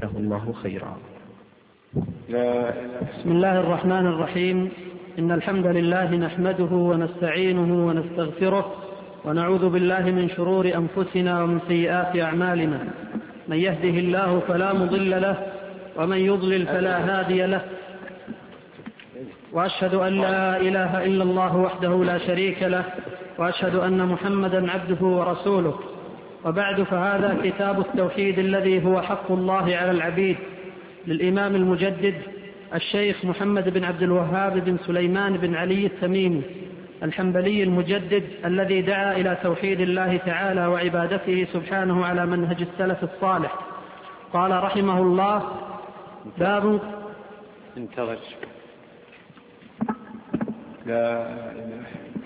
له الله خيرا. بسم الله الرحمن الرحيم. إن الحمد لله نحمده ونستعينه ونستغفره ونعوذ بالله من شرور أنفسنا ومن سيئات أعمالنا. من يهده الله فلا مضل له ومن يضلل فلا هادي له، وأشهد أن لا إله إلا الله وحده لا شريك له، وأشهد أن محمدا عبده ورسوله. وبعد، فهذا كتاب التوحيد الذي هو حق الله على العبيد، للإمام المجدد الشيخ محمد بن عبد الوهاب بن سليمان بن علي التميمي الحنبلي المجدد، الذي دعا إلى توحيد الله تعالى وعبادته سبحانه على منهج السلف الصالح. قال رحمه الله: باب انتظر. لا إله.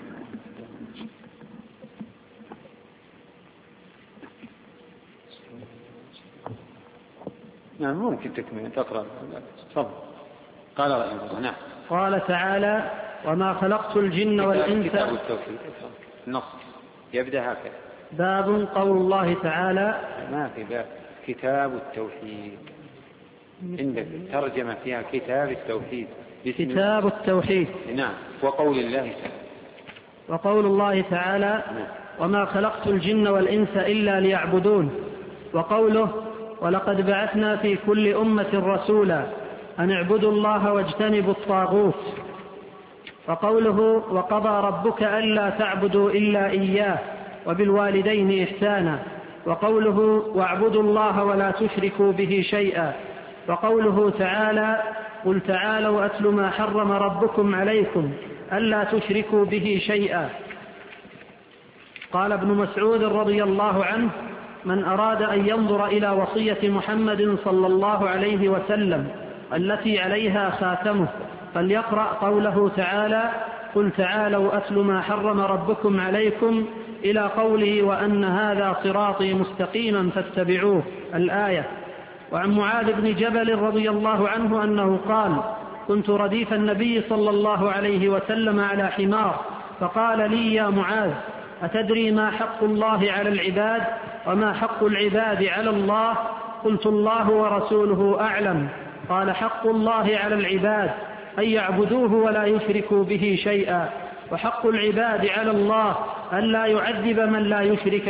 نعم، ممكن تكمل تقرأ. تفضل. قال رحمه الله: نعم. قال تعالى: وما خلقت الجن والإنس. كتاب التوحيد النص يبدأ هكذا: باب قول الله تعالى. ما في باب، كتاب التوحيد عندك ترجمة فيها كتاب التوحيد. كتاب التوحيد. نعم. وقول الله تعالى. وقول الله تعالى: نعم. وما خلقت الجن والإنس إلا ليعبدون. وقوله: ولقد بعثنا في كل أمة رسولا أن اعبدوا الله واجتنبوا الطاغوت. وقوله: وقضى ربك ألا تعبدوا إلا إياه وبالوالدين إحسانا. وقوله: واعبدوا الله ولا تشركوا به شيئا. وقوله تعالى: قل تعالوا أتل ما حرم ربكم عليكم ألا تشركوا به شيئا. قال ابن مسعود رضي الله عنه: من أراد أن ينظر إلى وصية محمد صلى الله عليه وسلم التي عليها خاتمه فليقرأ قوله تعالى: قل تعالوا أتل ما حرم ربكم عليكم إلى قوله: وأن هذا صراطي مستقيما فاتبعوه، الآية. وعن معاذ بن جبل رضي الله عنه أنه قال: كنت رديف النبي صلى الله عليه وسلم على حمار، فقال لي: يا معاذ، أتدري ما حق الله على العباد وما حق العباد على الله؟ قلت: الله ورسوله أعلم. قال: حق الله على العباد أن يعبدوه ولا يشركوا به شيئا، وحق العباد على الله أن لا يعذب من لا يشرك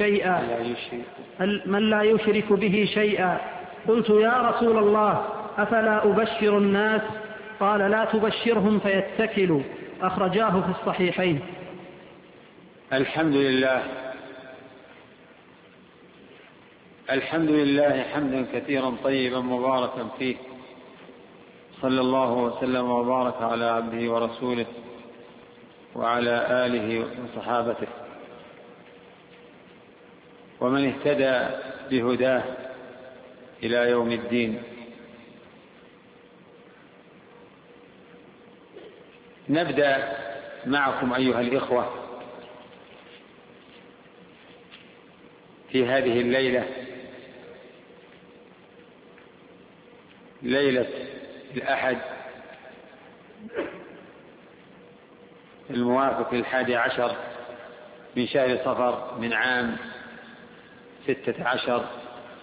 به شيئا. قلت: يا رسول الله، أفلا أبشر الناس؟ قال: لا تبشرهم فيتكلوا. أخرجاه في الصحيحين. الحمد لله حمدا كثيرا طيبا مباركا فيه، صلى الله وسلم وبارك على عبده ورسوله وعلى آله وصحابته ومن اهتدى بهداه إلى يوم الدين. نبدأ معكم أيها الإخوة في هذه الليلة، ليلة الأحد الموافق 11 من شهر صفر من عام 16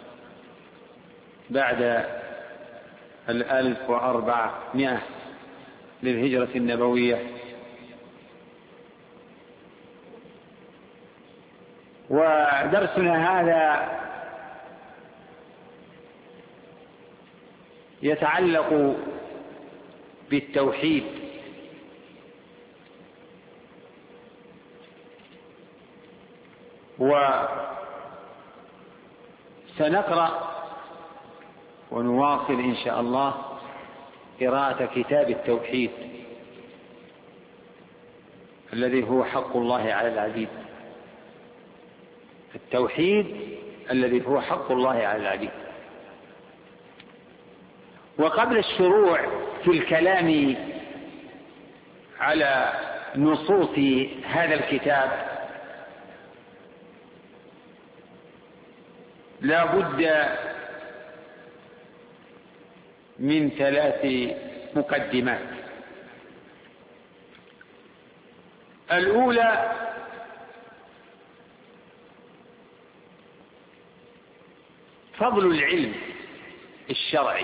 بعد 1400 للهجرة النبوية. ودرسنا هذا يتعلق بالتوحيد، وسنقرأ ونواصل إن شاء الله قراءة كتاب التوحيد الذي هو حق الله على العبيد. التوحيد الذي هو حق الله على العبيد. وقبل الشروع في الكلام على نصوص هذا الكتاب لا بد من 3 مقدمات. الأولى: فضل العلم الشرعي.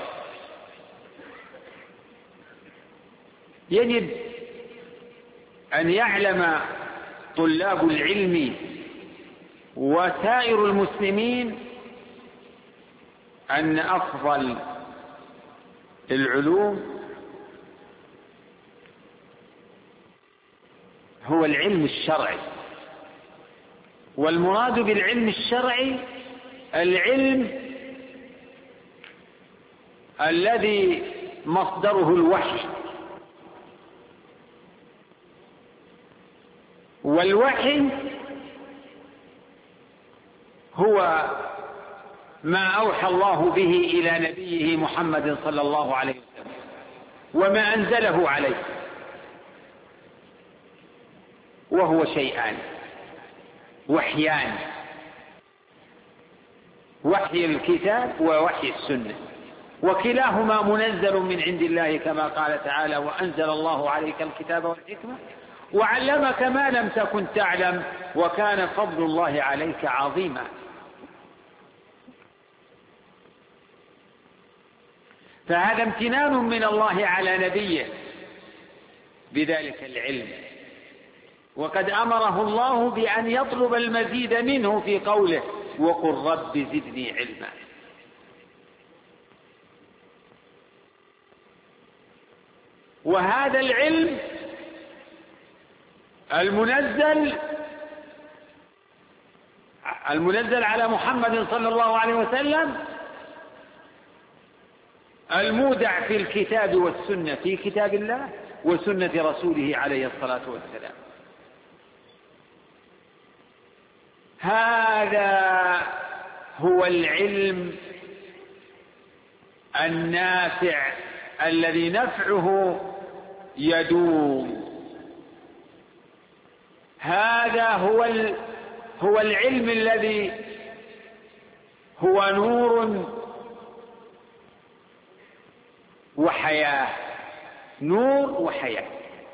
يجب أن يعلم طلاب العلم وسائر المسلمين أن أفضل العلوم هو العلم الشرعي. والمراد بالعلم الشرعي العلم الذي مصدره الوحي، والوحي هو ما أوحى الله به إلى نبيه محمد صلى الله عليه وسلم وما أنزله عليه، وهو شيئان، وحيان: وحي الكتاب ووحي السنة، وكلاهما منزل من عند الله كما قال تعالى: وأنزل الله عليك الكتاب والحكمة وعلمك ما لم تكن تعلم وكان فضل الله عليك عظيما. فهذا امتنان من الله على نبيه بذلك العلم، وقد أمره الله بأن يطلب المزيد منه في قوله: وقل رب زدني علما. وهذا العلم المنزل على محمد صلى الله عليه وسلم المودع في الكتاب والسنة، في كتاب الله وسنة رسوله عليه الصلاة والسلام. هذا هو العلم النافع الذي نفعه يدوم. هذا هو العلم الذي هو نور وحياة، نور وحياة.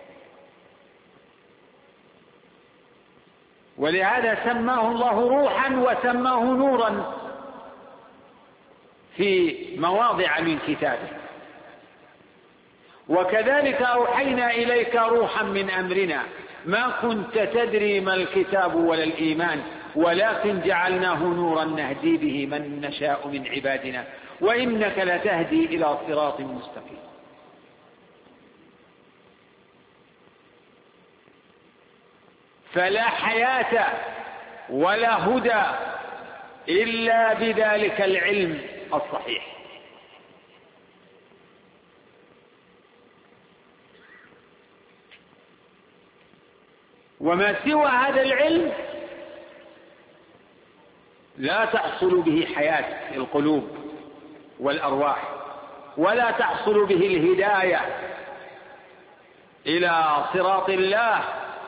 ولهذا سماه الله روحا وسماه نورا في مواضع من كتابه. وكذلك أوحينا إليك روحا من أمرنا ما كنت تدري ما الكتاب ولا الإيمان ولكن جعلناه نورا نهدي به من نشاء من عبادنا وإنك لتهدي إلى صراط مستقيم. فلا حياة ولا هدى إلا بذلك العلم الصحيح. وما سوى هذا العلم لا تحصل به حياة القلوب والأرواح، ولا تحصل به الهداية إلى صراط الله،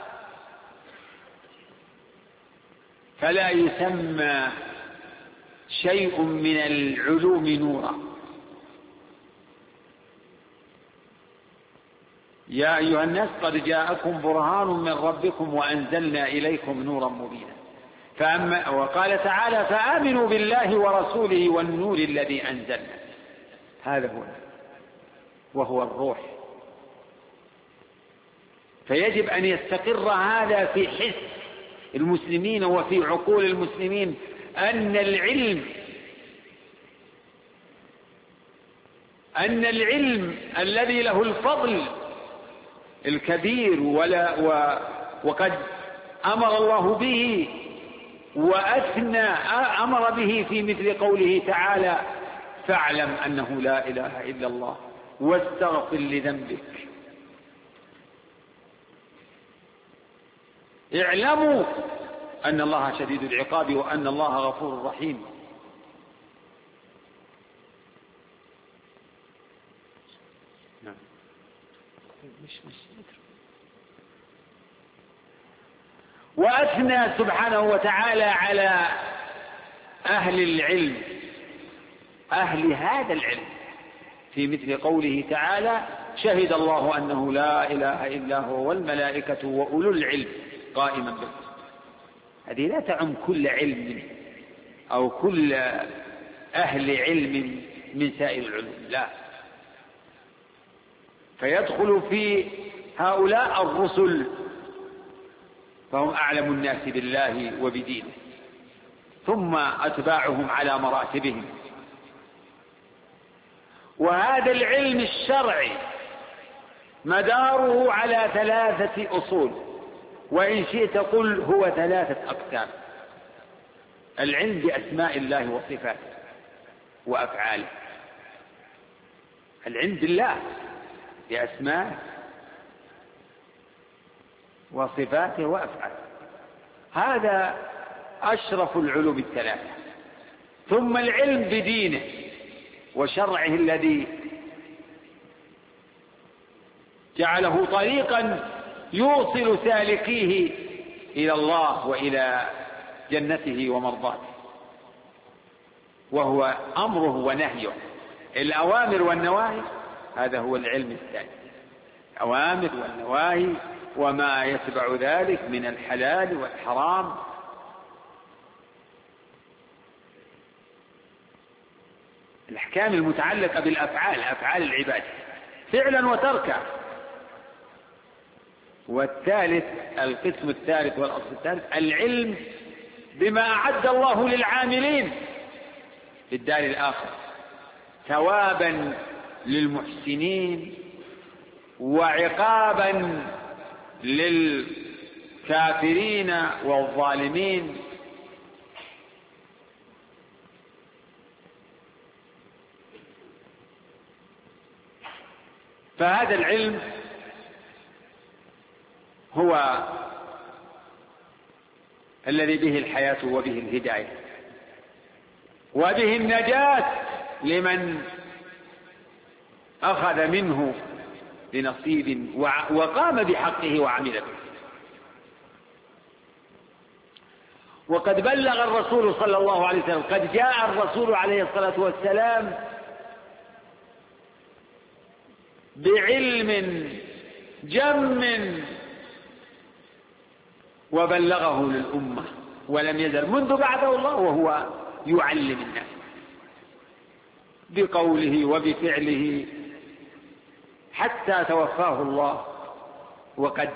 فلا يسمى شيء من العلوم نورا. يا أيها الناس قد جاءكم برهان من ربكم وأنزلنا إليكم نورا مبينا. وقال تعالى: فآمنوا بالله ورسوله والنور الذي أنزلنا. هذا هو، وهو الروح. فيجب أن يستقر هذا في حس المسلمين وفي عقول المسلمين أن العلم الذي له الفضل الكبير وقد أمر الله به أمر به في مثل قوله تعالى: فاعلم أنه لا إله إلا الله واستغفر لذنبك. اعلموا أن الله شديد العقاب وأن الله غفور رحيم. وأثنى سبحانه وتعالى على أهل العلم، أهل هذا العلم، في مثل قوله تعالى: شهد الله أنه لا إله إلا هو والملائكة وأولو العلم قائما بالقسط. هذه لا تعم كل علم أو كل أهل علم من سائر العلوم، لا، فيدخل في هؤلاء الرسل فهم أعلم الناس بالله وبدينه، ثم أتباعهم على مراتبهم. وهذا العلم الشرعي مداره على 3 أصول، وإن شئت قل هو 3 أقسام: العلم بأسماء الله وصفاته وأفعاله، العلم بالله بأسماءه وصفاته وأفعاله، هذا أشرف العلوم ال3. ثم العلم بدينه وشرعه الذي جعله طريقا يوصل سالكيه إلى الله وإلى جنته ومرضاته، وهو أمره ونهيه، الأوامر والنواهي، هذا هو العلم الثاني، الأوامر والنواهي وما يتبع ذلك من الحلال والحرام. الأحكام المتعلقة بالأفعال، أفعال العباد فعلا وتركا. والثالث، القسم الثالث والأصل الثالث، العلم بما أعد الله للعاملين في الدار الآخرة ثوابا للمحسنين وعقابا للكافرين والظالمين. فهذا العلم هو الذي به الحياة وبه الهداية وبه النجاة لمن أخذ منه بنصيب وقام بحقه وعمل به. وقد بلغ الرسول صلى الله عليه وسلم، قد جاء الرسول عليه الصلاة والسلام بعلم جم وبلغه للأمة، ولم يزل منذ بعثه الله وهو يعلم الناس بقوله وبفعله حتى توفاه الله، وقد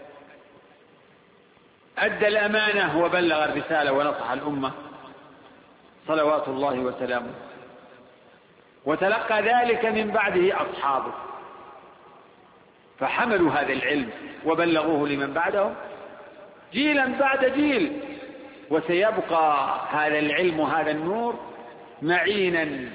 أدى الأمانة وبلغ الرسالة ونصح الأمة صلوات الله وسلامه. وتلقى ذلك من بعده أصحابه فحملوا هذا العلم وبلغوه لمن بعدهم جيلا بعد جيل، وسيبقى هذا العلم وهذا النور معينا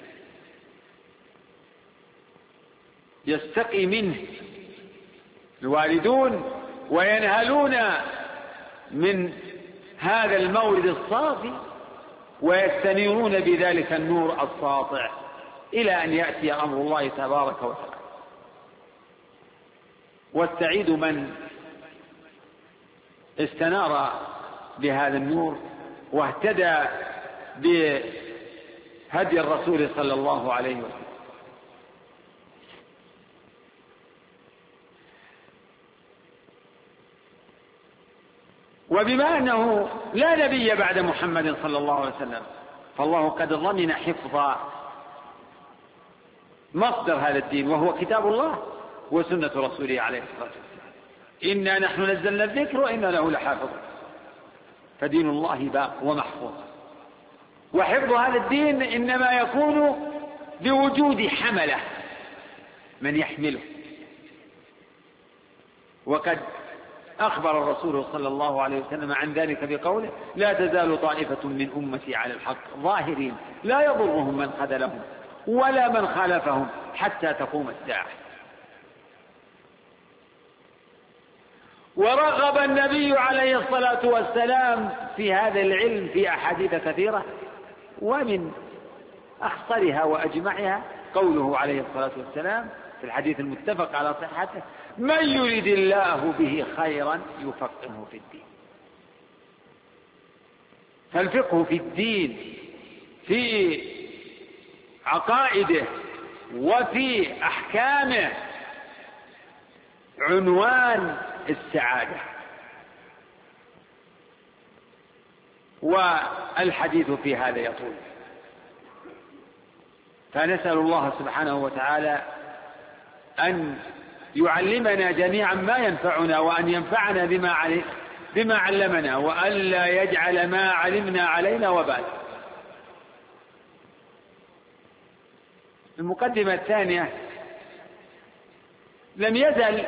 يستقي منه الواردون وينهلون من هذا المورد الصافي ويستنيرون بذلك النور الساطع إلى أن يأتي أمر الله تبارك وتعالى. والسعيد من استنار بهذا النور واهتدى بهدي الرسول صلى الله عليه وسلم. وبما أنه لا نبي بعد محمد صلى الله عليه وسلم فالله قد ضمن حفظ مصدر هذا الدين وهو كتاب الله وسنة رسوله عليه الصلاة والسلام. إنا نحن نزلنا الذكر وإنا له لحافظ، فدين الله باق ومحفوظ. وحفظ هذا الدين إنما يكون بوجود حملة من يحمله. وقد أخبر الرسول صلى الله عليه وسلم عن ذلك بقوله: لا تزال طائفة من أمتي على الحق ظاهرين لا يضرهم من خذلهم ولا من خالفهم حتى تقوم الساعة. ورغب النبي عليه الصلاة والسلام في هذا العلم في أحاديث كثيرة، ومن أخصرها وأجمعها قوله عليه الصلاة والسلام في الحديث المتفق على صحته: من يريد الله به خيرا يفقهه في الدين. فالفقه في الدين في عقائده وفي أحكامه عنوان السعادة. والحديث في هذا يطول، فنسأل الله سبحانه وتعالى أن يعلمنا جميعا ما ينفعنا، وأن ينفعنا بما علمنا، وأن لا يجعل ما علمنا علينا وبال. المقدمة الثانية: لم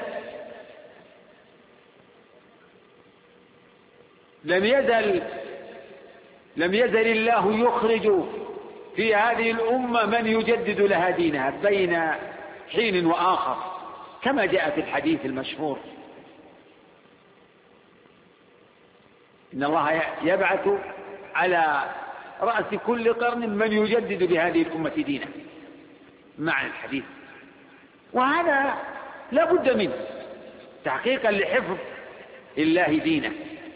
يزل الله يخرج في هذه الأمة من يجدد لها دينها بين حين وآخر، كما جاء في الحديث المشهور: إن الله يبعث على رأس كل قرن من يجدد لهذه الأمة دينها، معنى الحديث. وهذا لا بد منه تحقيقا لحفظ الله دينه.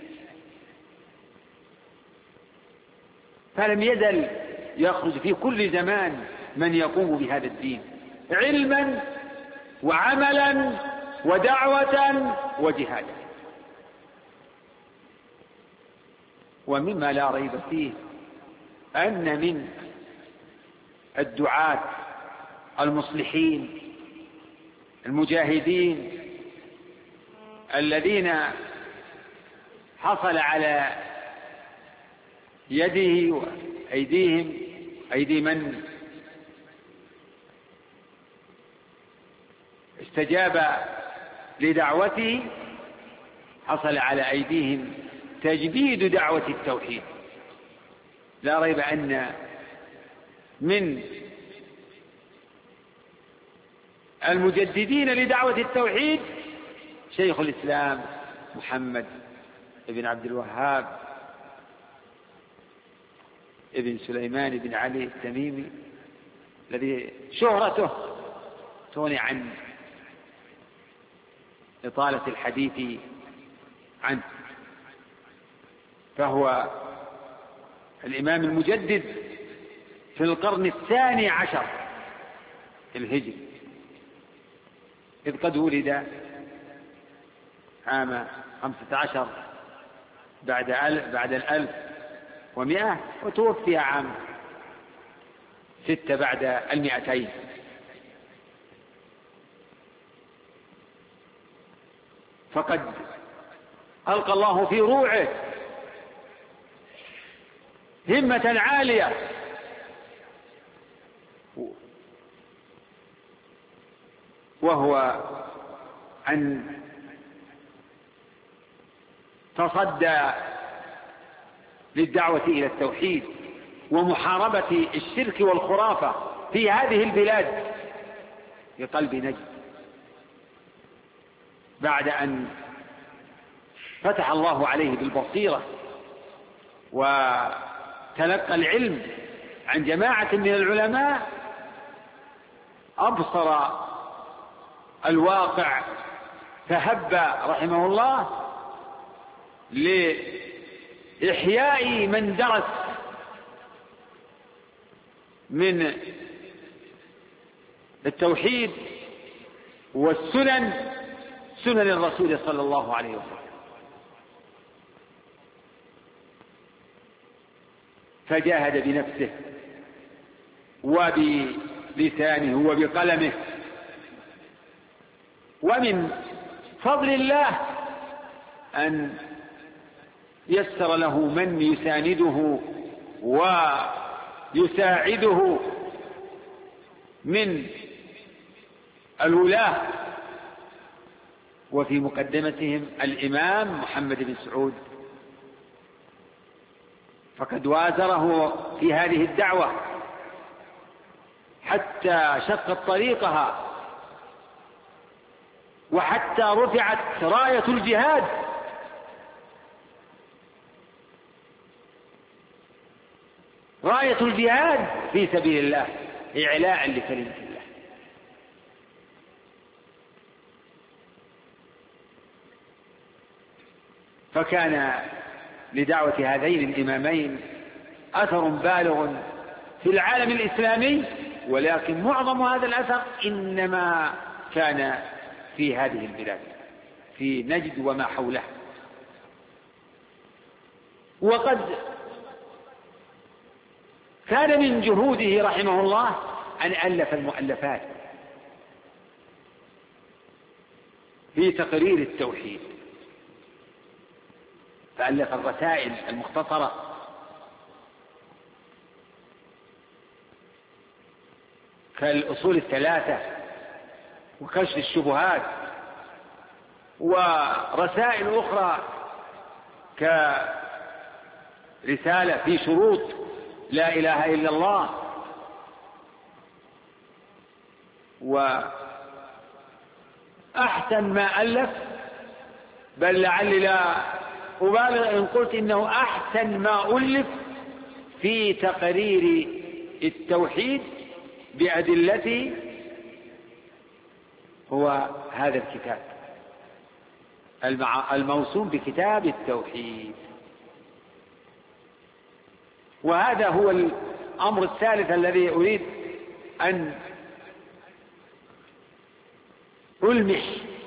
فلم يزل يخرج في كل زمان من يقوم بهذا الدين علما وعملا ودعوة وجهادا. ومما لا ريب فيه أن من الدعاة المصلحين المجاهدين الذين حصل على يده وأيديهم أيدي من استجاب لدعوته، حصل على أيديهم تجديد دعوة التوحيد. لا ريب أن من المجددين لدعوة التوحيد شيخ الإسلام محمد بن عبد الوهاب ابن سليمان بن علي التميمي، الذي شهرته تغني عن إطالة الحديث عنه. فهو الإمام المجدد في القرن 12 الهجري، إذ قد ولد عام 15 بعد 1100، وتوفي عام 6 بعد 200. فقد ألقى الله في روعه همة عالية، وهو أن تصدى للدعوة إلى التوحيد ومحاربة الشرك والخرافة في هذه البلاد في قلب نجد، بعد أن فتح الله عليه بالبصيرة وتلقى العلم عن جماعة من العلماء، أبصر الواقع فهب رحمه الله لإحياء من درس من التوحيد والسنن، سنن الرسول صلى الله عليه وسلم. فجاهد بنفسه وبلسانه وبقلمه. ومن فضل الله أن يسر له من يسانده ويساعده من الولاة، وفي مقدمتهم الإمام محمد بن سعود، فقد وازره في هذه الدعوة حتى شقت طريقها، وحتى رفعت راية الجهاد. راية الجهاد في سبيل الله إعلاء لكلمة الله. فكان لدعوة هذين الإمامين أثر بالغ في العالم الإسلامي، ولكن معظم هذا الأثر إنما كان في هذه البلاد، في نجد وما حولها. وقد كان من جهوده رحمه الله أن ألف المؤلفات في تقرير التوحيد، فألف الرسائل المختصرة كالأصول الثلاثة وكشف الشبهات، ورسائل أخرى كرسالة في شروط لا إله إلا الله، وأحسن ما ألف، بل لعلي لا أبالغ إن قلت إنه أحسن ما ألف في تقرير التوحيد بأدلته هو هذا الكتاب الموسوم بكتاب التوحيد. وهذا هو الأمر الثالث الذي أريد أن ألمح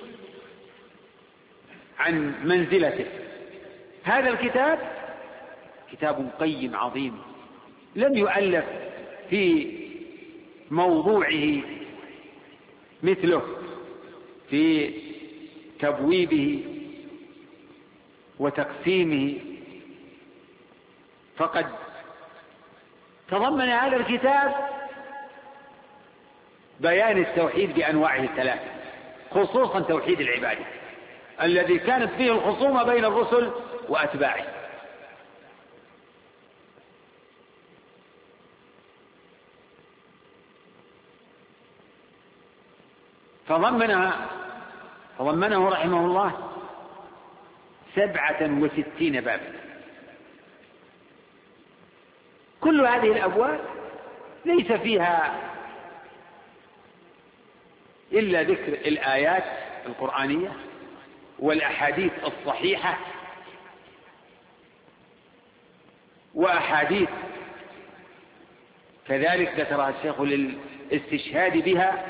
عن منزلته. هذا الكتاب كتاب قيم عظيم، لم يؤلف في موضوعه مثله في تبويبه وتقسيمه، فقد تضمن هذا الكتاب بيان التوحيد بأنواعه الثلاثة، خصوصا توحيد العبادة الذي كانت فيه الخصومة بين الرسل وأتباعه. فضمنه رحمه الله 67 بابا. كل هذه الأبواب ليس فيها إلا ذكر الآيات القرآنية والأحاديث الصحيحة وأحاديث كذلك ذكرها الشيخ للاستشهاد بها،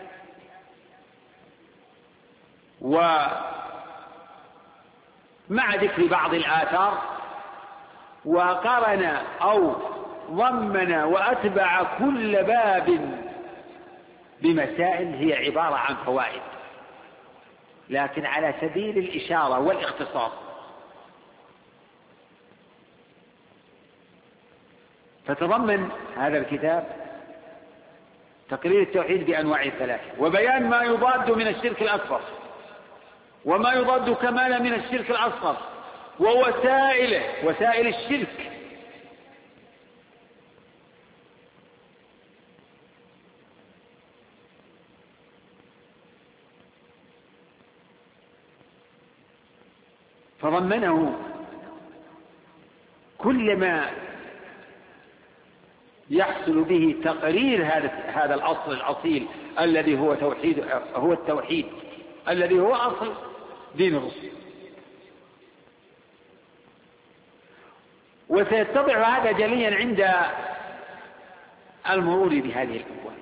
ومع ذكر بعض الآثار، وقرن أو ضمن وأتبع كل باب بمسائل هي عبارة عن فوائد، لكن على سبيل الإشارة والاختصار. فتضمن هذا الكتاب تقرير التوحيد بأنواعه الثلاثة، وبيان ما يضاد من الشرك الأكبر وما يضاد كمالا من الشرك الأصغر ووسائل الشرك، فضمنه كل ما يحصل به تقرير هذا الأصل الأصيل الذي هو التوحيد الذي هو أصل دين الرسل. وسيتضح هذا جليا عند المرور بهذه الأبواب.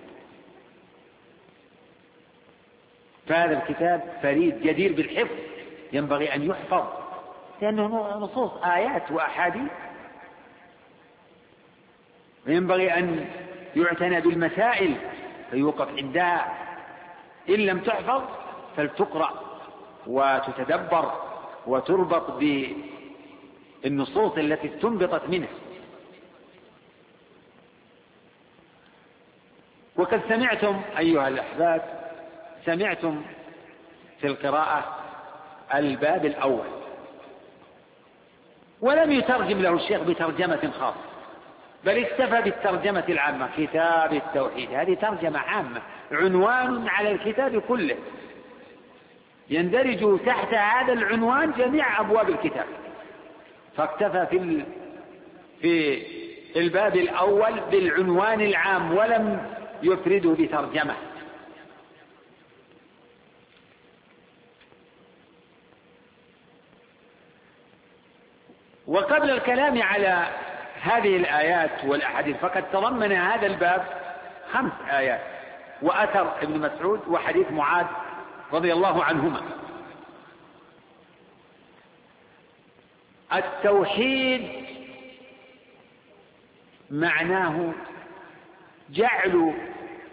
فهذا الكتاب فريد جدير بالحفظ، ينبغي أن يحفظ لأنه نصوص آيات وأحاديث، وينبغي أن يعتنى بالمسائل فيوقف عندها، إن لم تحفظ فلتقرأ وتتدبر وتربط بالنصوص التي استنبطت منه. وقد سمعتم أيها الأحباب في القراءة الباب الأول، ولم يترجم له الشيخ بترجمة خاصة، بل اكتفى بالترجمة العامة، كتاب التوحيد. هذه ترجمة عامة، عنوان على الكتاب كله، يندرج تحت هذا العنوان جميع أبواب الكتاب، فاكتفى في الباب الأول بالعنوان العام ولم يفرده بترجمة. وقبل الكلام على هذه الآيات والأحاديث فقد تضمن هذا الباب 5 آيات وأثر ابن مسعود وحديث معاذ رضي الله عنهما. التوحيد معناه جعل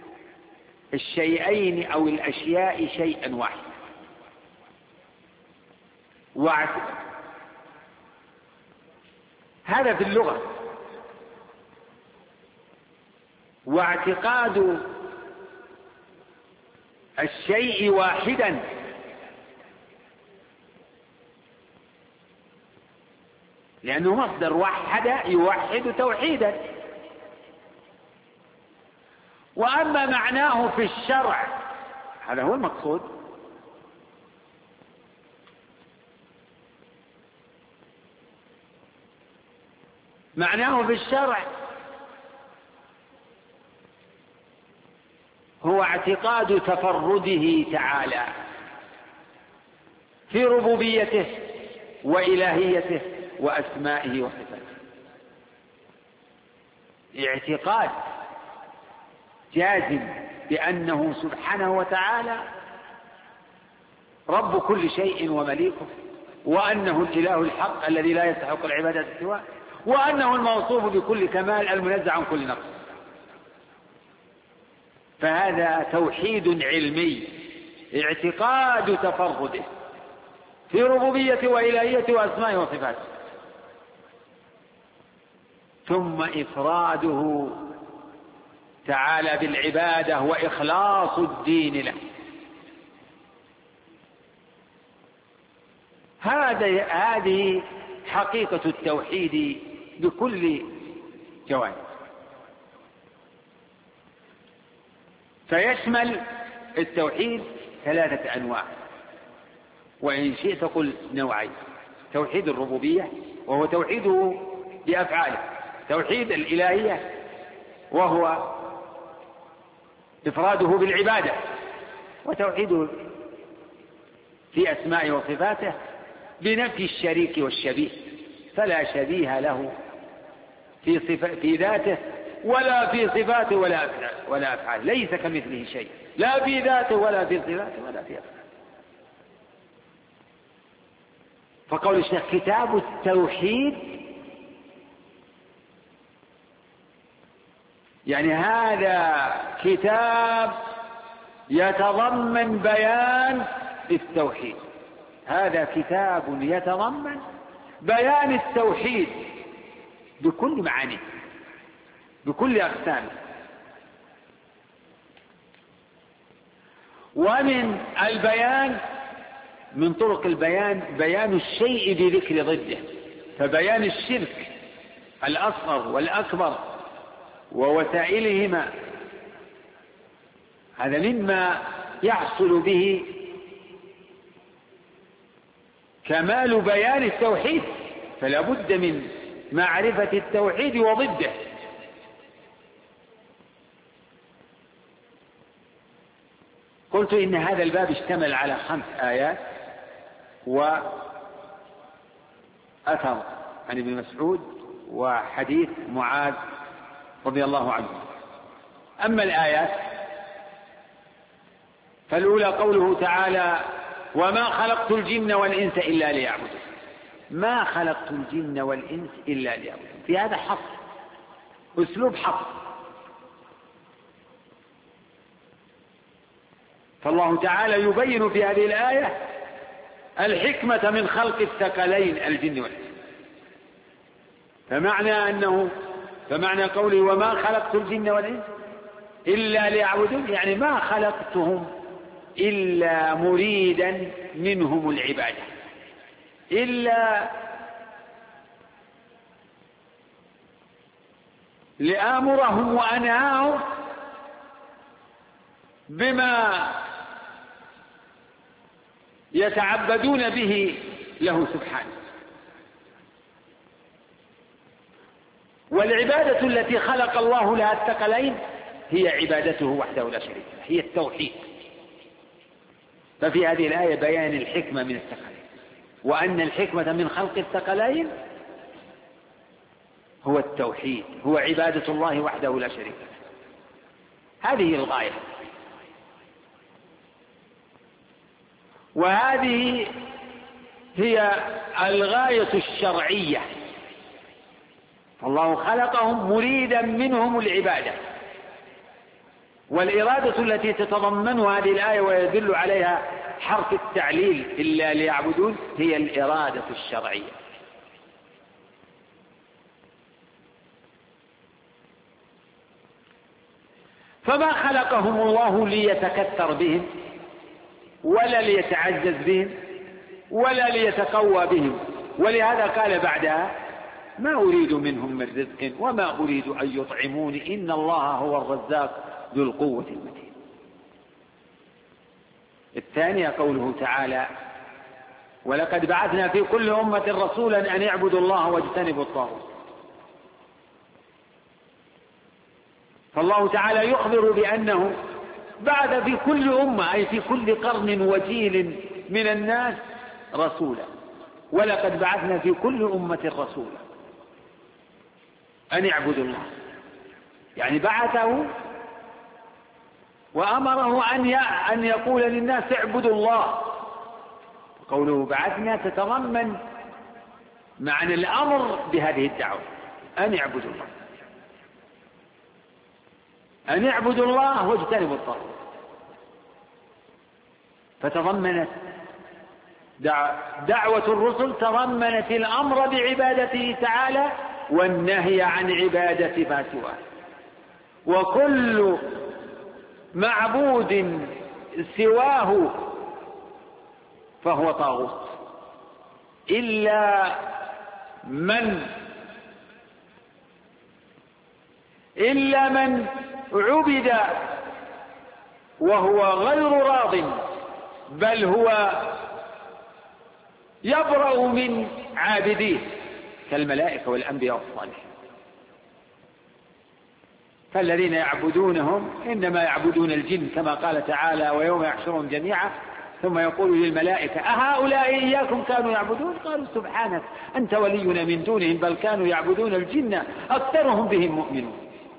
الشيئين أو الأشياء شيئا واحدا. هذا في اللغة. واعتقاد الشيء واحدا لأنه مصدر وحد يوحد توحيدا. وأما معناه في الشرع هذا هو المقصود. معناه في الشرع هو اعتقاد تفرده تعالى في ربوبيته وإلهيته وأسمائه وصفاته. اعتقاد جازم بأنه سبحانه وتعالى رب كل شيء ومليكه، وأنه الإله الحق الذي لا يستحق العبادة سواه، وأنه الموصوف بكل كمال المنزه عن كل نقص. فهذا توحيد علمي، اعتقاد تفرده في ربوبيته وإلهيته وأسمائه وصفاته، ثم إفراده تعالى بالعبادة وإخلاص الدين له. هذه حقيقة التوحيد بكل جوانب. فيشمل التوحيد 3 أنواع، وإن شئت قل نوعين: توحيد الربوبية وهو توحيده بأفعاله، توحيد الإلهية وهو إفراده بالعبادة، وتوحيده في أسمائه وصفاته بنفي الشريك والشبيه، فلا شبيه له في ذاته ولا في صفاته ولا أفعاله، ليس كمثله شيء، لا في ذاته ولا في صفاته ولا في أفعاله. فقول الشيخ كتاب التوحيد يعني هذا كتاب يتضمن بيان التوحيد، هذا كتاب يتضمن بيان التوحيد بكل معانيه بكل أقسامه. ومن البيان من طرق البيان بيان الشيء بذكر ضده، فبيان الشرك الأصغر والأكبر ووسائلهما هذا مما يحصل به كمال بيان التوحيد، فلا بد من معرفة التوحيد وضده. قلت إن هذا الباب اشتمل على 5 آيات وأثر عن ابن مسعود وحديث معاذ رضي الله عنه. أما الآيات فالأولى قوله تعالى: وما خلقت الجن والإنس إلا ليعبدون. ما خلقت الجن والإنس إلا ليعبدون، في هذا حصر، أسلوب حصر. فالله تعالى يبين في هذه الآية الحكمة من خلق الثقلين الجن والإنس. فمعنى قوله وما خلقت الجن والإنس إلا ليعبدون يعني ما خلقتهم إلا مريدا منهم العبادة، إلا لآمرهم وأنهاهم بما يتعبدون به له سبحانه. والعبادة التي خلق الله لها الثقلين هي عبادته وحده لا شريك له، هي التوحيد. ففي هذه الآية بيان الحكمة من الثقلين، وأن الحكمة من خلق الثقلين هو التوحيد، هو عبادة الله وحده لا شريك له. هذه الغاية، وهذه هي الغاية الشرعية. فالله خلقهم مريدا منهم العبادة، والإرادة التي تتضمنها هذه الآية ويدل عليها حرف التعليل إلا ليعبدون هي الإرادة الشرعية. فما خلقهم الله ليتكثر بهم ولا ليتعزز بهم ولا ليتقوى بهم، ولهذا قال بعدها ما أريد منهم من رزق وما أريد أن يطعموني إن الله هو الرزاق ذو القوة المتين. الثانية قوله تعالى ولقد بعثنا في كل أمة رسولا أن يعبدوا الله واجتنبوا الطاغوت. فالله تعالى يخبر بأنه بعث في كل أمة أي في كل قرن وجيل من الناس رسولا، ولقد بعثنا في كل أمة رسولا أن يعبدوا الله، يعني بعثه وأمره أن يقول للناس اعبدوا الله. قوله بعثنا تتضمن معنى الأمر بهذه الدعوة أن يعبدوا الله، أن يعبدوا الله واجتنبوا الطاغوت. فتضمنت دعوة الرسل تضمنت الأمر بعبادته تعالى والنهي عن عبادة ما سواه، وكل معبود سواه فهو طاغوت إلا من عبد وهو غير راض بل هو يبرأ من عابديه كالملائكة والأنبياء والصالحين. فالذين يعبدونهم إنما يعبدون الجن كما قال تعالى ويوم يحشرهم جميعا ثم يقول للملائكة أهؤلاء إياكم كانوا يعبدون قالوا سبحانك أنت ولينا من دونهم بل كانوا يعبدون الجن أكثرهم بهم مؤمنون.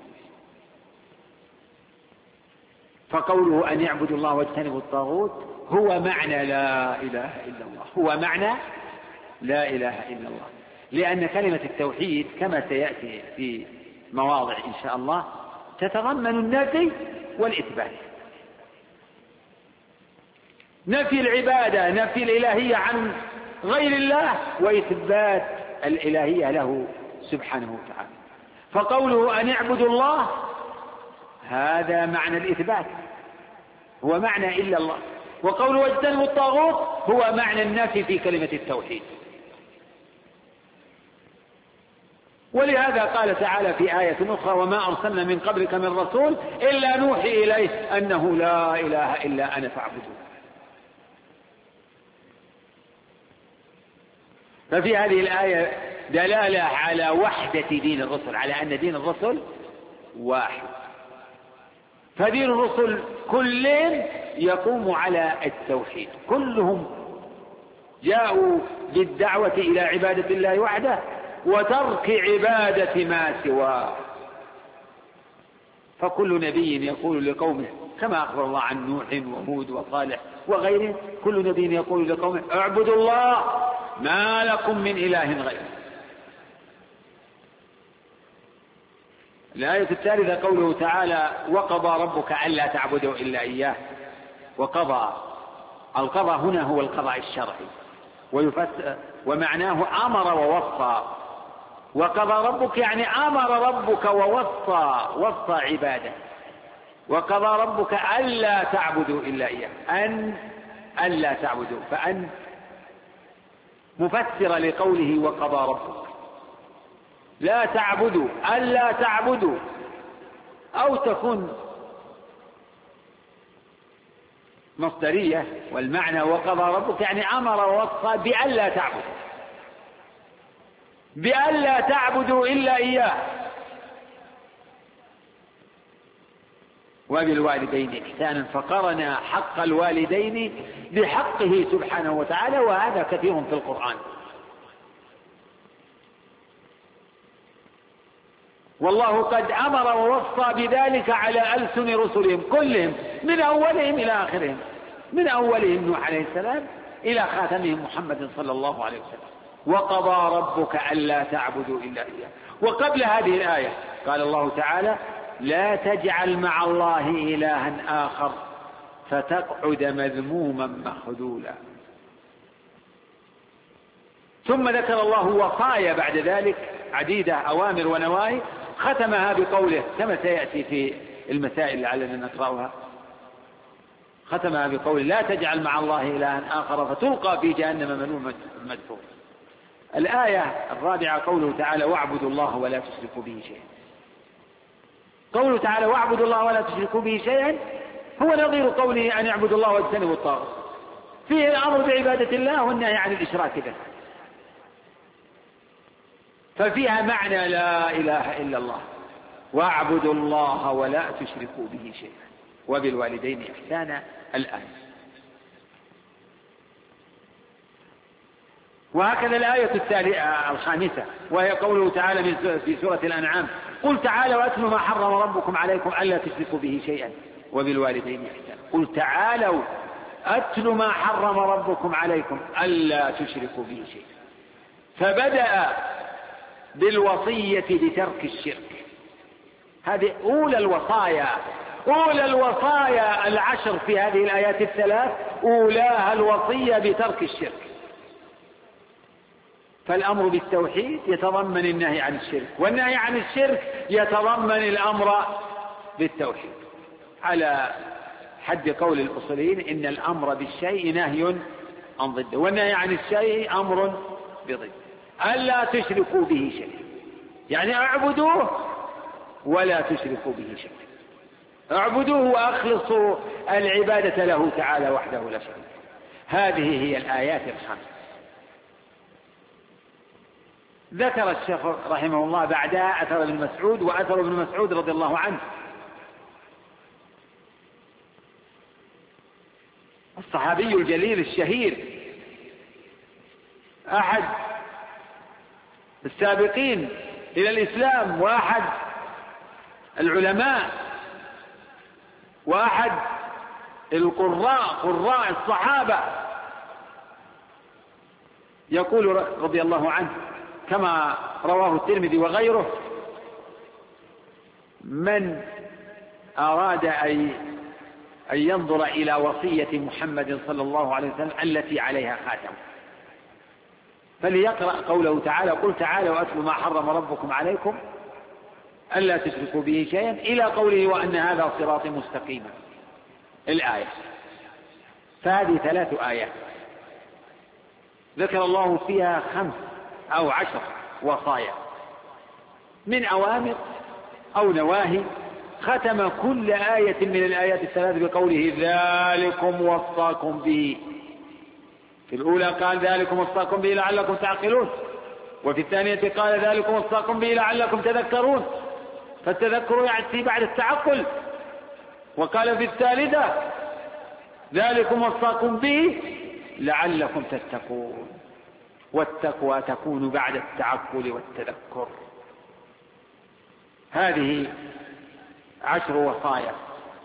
فقوله أن يعبدوا الله واجتنبوا الطاغوت هو معنى لا إله إلا الله، هو معنى لا إله إلا الله، لأن كلمة التوحيد كما سيأتي في مواضع إن شاء الله تتضمن النفي والإثبات. نفي العبادة نفي الإلهية عن غير الله وإثبات الإلهية له سبحانه وتعالى. فقوله أن يعبدوا الله هذا معنى الإثبات هو معنى إلا الله، وقوله واجتنبوا الطاغوت هو معنى النفي في كلمة التوحيد. ولهذا قال تعالى في آية أخرى وما أرسلنا من قبلك من رسول إلا نوحي إليه أنه لا إله إلا أنا فاعبدون. ففي هذه الآية دلالة على وحدة دين الرسل، على أن دين الرسل واحد. فدين الرسل كلهم يقوم على التوحيد، كلهم جاءوا بالدعوة إلى عبادة الله وحده وترك عبادة ما سواه. فكل نبي يقول لقومه كما أخبر الله عن نوح وهود وصالح وغيره، كل نبي يقول لقومه اعبدوا الله ما لكم من إله غيره. الآية الثالثة قوله تعالى وقضى ربك ألا تعبدوا إلا إياه. وقضى القضاء هنا هو القضاء الشرعي ومعناه أمر ووصى. وقضى ربك يعني أمر ربك ووصى عباده. وقضى ربك ألا تعبدوا إلا إياه، ألا تعبدوا، فأن مفسر لقوله وقضى ربك لا تعبدوا ألا تعبدوا، أو تكون مصدرية والمعنى وقضى ربك يعني أمر ووصى بألا تعبدوا، بألا تعبدوا إلا إياه، وبالوالدين إحسانا. فقرن حق الوالدين بحقه سبحانه وتعالى، وهذا كثير في القرآن. والله قد أمر ووصى بذلك على ألسن رسلهم كلهم من أولهم إلى آخرهم، من أولهم نوح عليه السلام إلى خاتمهم محمد صلى الله عليه وسلم. وقضى ربك ألا تعبدوا إلا إياه. وقبل هذه الآية قال الله تعالى لا تجعل مع الله إلها آخر فتقعد مذموما مخذولا. ثم ذكر الله وصايا بعد ذلك عديدة، أوامر ونواهي، ختمها بقوله كما سيأتي في المسائل لعلنا نقرأها، ختمها بقوله لا تجعل مع الله إلها آخر فتلقى في جهنم ملوما مدحورا. الآية الرابعة قوله تعالى واعبدوا الله ولا تشركوا به شيئا. قوله تعالى واعبدوا الله ولا تشركوا به شيئا هو نظير قوله أن يعبدوا الله واجتنبوا الطاغوت، فيه الأمر بعبادة الله والنهي عن الإشراك به، ففيها معنى لا إله إلا الله، واعبدوا الله ولا تشركوا به شيئا وبالوالدين إحسانا الآية. وهكذا الآية الخامسة وهي قوله تعالى في سورة الأنعام قل تعالوا أتلوا ما حرم ربكم عليكم ألا تشركوا به شيئا وبالوالدين إحسانا. قل تعالوا أتلوا ما حرم ربكم عليكم ألا تشركوا به شيئا، فبدأ بالوصية بترك الشرك. هذه أولى الوصايا العشر في هذه الآيات الثلاث، أولاها الوصية بترك الشرك. فالأمر بالتوحيد يتضمن النهي عن الشرك، والنهي عن الشرك يتضمن الأمر بالتوحيد، على حد قول الأصوليين إن الأمر بالشيء نهي عن ضده، والنهي عن الشيء أمر بضده. ألا تشركوا به شيء يعني اعبدوه ولا تشركوا به شيء، اعبدوه وأخلصوا العبادة له تعالى وحده لا شريك. هذه هي الآيات الخمس. ذكر الشيخ رحمه الله بعدها أثر ابن مسعود، وأثر ابن مسعود رضي الله عنه الصحابي الجليل الشهير، أحد السابقين إلى الإسلام، وأحد العلماء، وأحد قراء الصحابة، يقول رضي الله عنه كما رواه الترمذي وغيره: من أراد أن ينظر إلى وصية محمد صلى الله عليه وسلم التي عليها خاتم فليقرأ قوله تعالى قل تعالوا أتلوا ما حرم ربكم عليكم ألا تشركوا به شيئا إلى قوله وأن هذا صراطي مستقيما، الآية. فهذه 3 آيات ذكر الله فيها 5 أو 10 وصايا من أوامر أو نواهي. ختم كل آية من الآيات الثلاث بقوله ذلكم وصاكم به. في الأولى قال ذلكم وصاكم به لعلكم تعقلون، وفي الثانية قال ذلكم وصاكم به لعلكم تذكرون، فالتذكر يأتي بعد التعقل. وقال في الثالثة ذلكم وصاكم به لعلكم تتقون، والتقوى تكون بعد التعقل والتذكر. هذه 10 وصايا.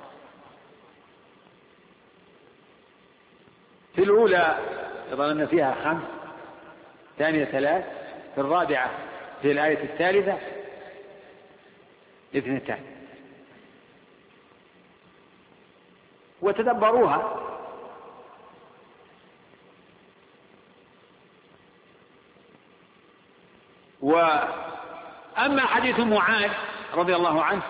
في الأولى ظننا فيها 5، الثانية 3، في الرابعة في الآية الثالثة 2. وتدبروها. وأما حديث معاذ رضي الله عنه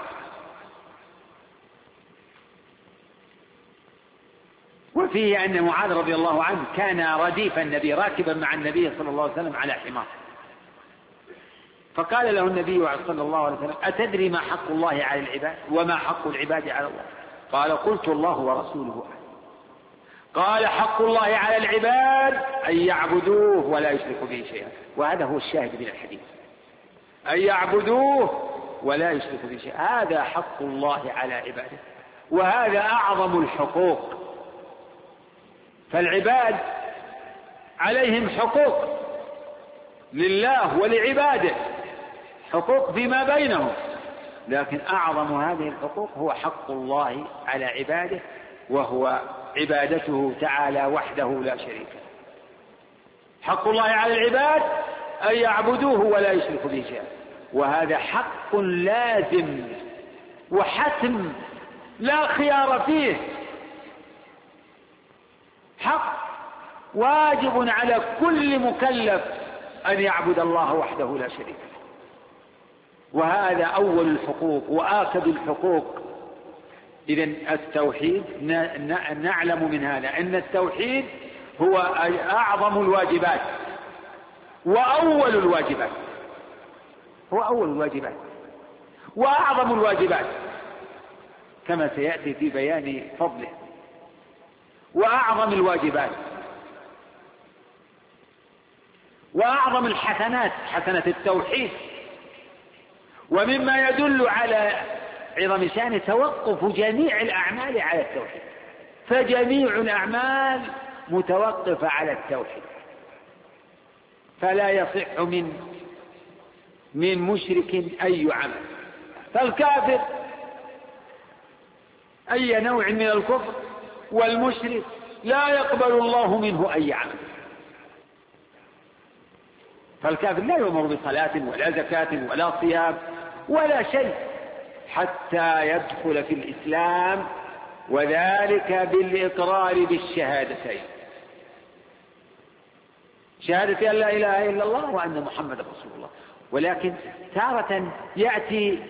وفيه أن معاذ رضي الله عنه كان رديف النبي راكبا مع النبي صلى الله عليه وسلم على حمار، فقال له النبي صلى الله عليه وسلم أتدري ما حق الله على العباد وما حق العباد على الله؟ قال قلت الله ورسوله أعلم. قال حق الله على العباد أن يعبدوه ولا يشركوا به شيئا، وهذا هو الشاهد من الحديث، أن يعبدوه ولا يشركوا به شيئا، هذا حق الله على عباده، وهذا أعظم الحقوق. فالعباد عليهم حقوق لله ولعباده، حقوق فيما بينهم، لكن أعظم هذه الحقوق هو حق الله على عباده، وهو عبادته تعالى وحده لا شريك له. حق الله على العباد أن يعبدوه ولا يشركوا به شيئا، وهذا حق لازم وحتم لا خيار فيه، حق واجب على كل مكلف أن يعبد الله وحده لا شريك له، وهذا أول الحقوق وآكد الحقوق. إذن التوحيد نعلم من هذا أن التوحيد هو أعظم الواجبات وأول الواجبات، هو أول الواجبات وأعظم الواجبات كما سيأتي في بيان فضله، وأعظم الواجبات وأعظم الحسنات حسنة التوحيد. ومما يدل على عظم شأن توقف جميع الأعمال على التوحيد، فجميع الأعمال متوقفة على التوحيد، فلا يصح من مشرك أي عمل. فالكافر أي نوع من الكفر، والمشرك لا يقبل الله منه أي عمل. فالكافر لا يؤمر بصلاة ولا زكاة ولا صيام ولا شيء حتى يدخل في الإسلام، وذلك بالإقرار بالشهادتين، شهادة أن لا إله إلا الله وأن محمد رسول الله. ولكن تارة يأتي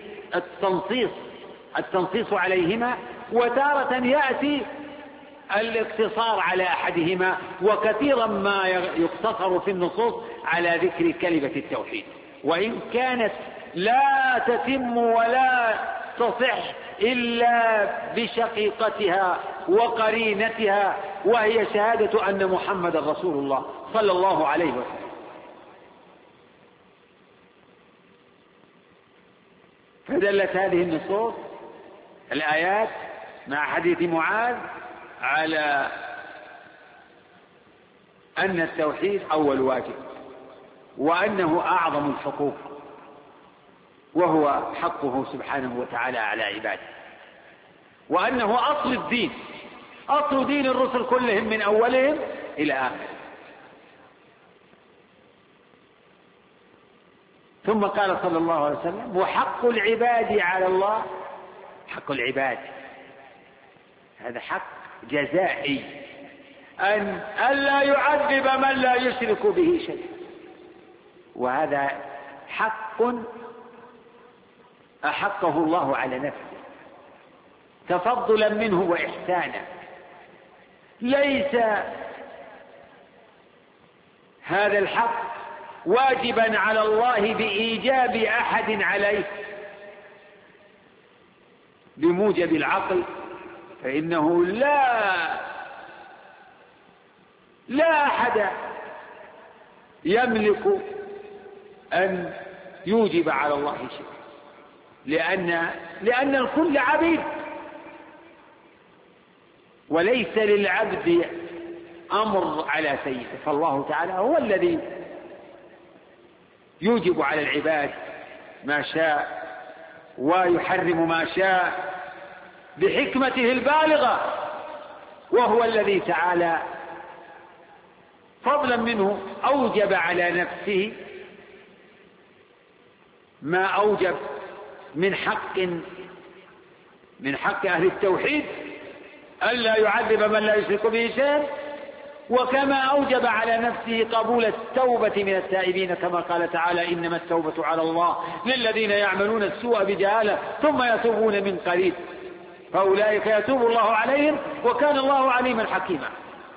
التنصيص عليهما، وتارة يأتي الاقتصار على أحدهما، وكثيرا ما يقتصر في النصوص على ذكر كلمة التوحيد، وإن كانت لا تتم ولا تصح إلا بشقيقتها وقرينتها، وهي شهادة أن محمد رسول الله صلى الله عليه وسلم. فدلت هذه النصوص الآيات مع حديث معاذ على أن التوحيد أول واجب، وأنه أعظم الحقوق، وهو حقه سبحانه وتعالى على عباده، وأنه أصل الدين، أصل دين الرسل كلهم من أولهم إلى آخره. ثم قال صلى الله عليه وسلم: وحق العباد على الله، حق العباد هذا حق جزائي، أن ألا يعذب من لا يشرك به شيء، وهذا حق أحقه الله على نفسه تفضلا منه وإحسانا. ليس هذا الحق واجبا على الله بإيجاب أحد عليه بموجب العقل، فإنه لا أحد يملك أن يوجب على الله شيء، لأن الكل عبيد، وليس للعبد أمر على سيده، فالله تعالى هو الذي يوجب على العباد ما شاء ويحرم ما شاء بحكمته البالغة، وهو الذي تعالى فضلا منه أوجب على نفسه ما أوجب من حق أهل التوحيد ألا يعذب من لا يشرك به شيئا، وكما أوجب على نفسه قبول التوبة من التائبين، كما قال تعالى: إنما التوبة على الله للذين يعملون السوء بجهالة ثم يتوبون من قريب فأولئك يتوب الله عليهم وكان الله عليما حكيما.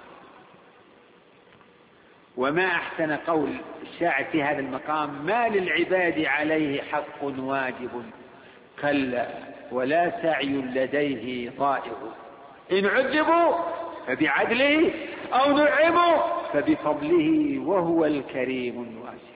وما أحسن قول الشاعر في هذا المقام: ما للعباد عليه حق واجب، كلا ولا سعي لديه ضائع، إن عذبوا فبعدله أو نعموا فبفضله وهو الكريم الواسع.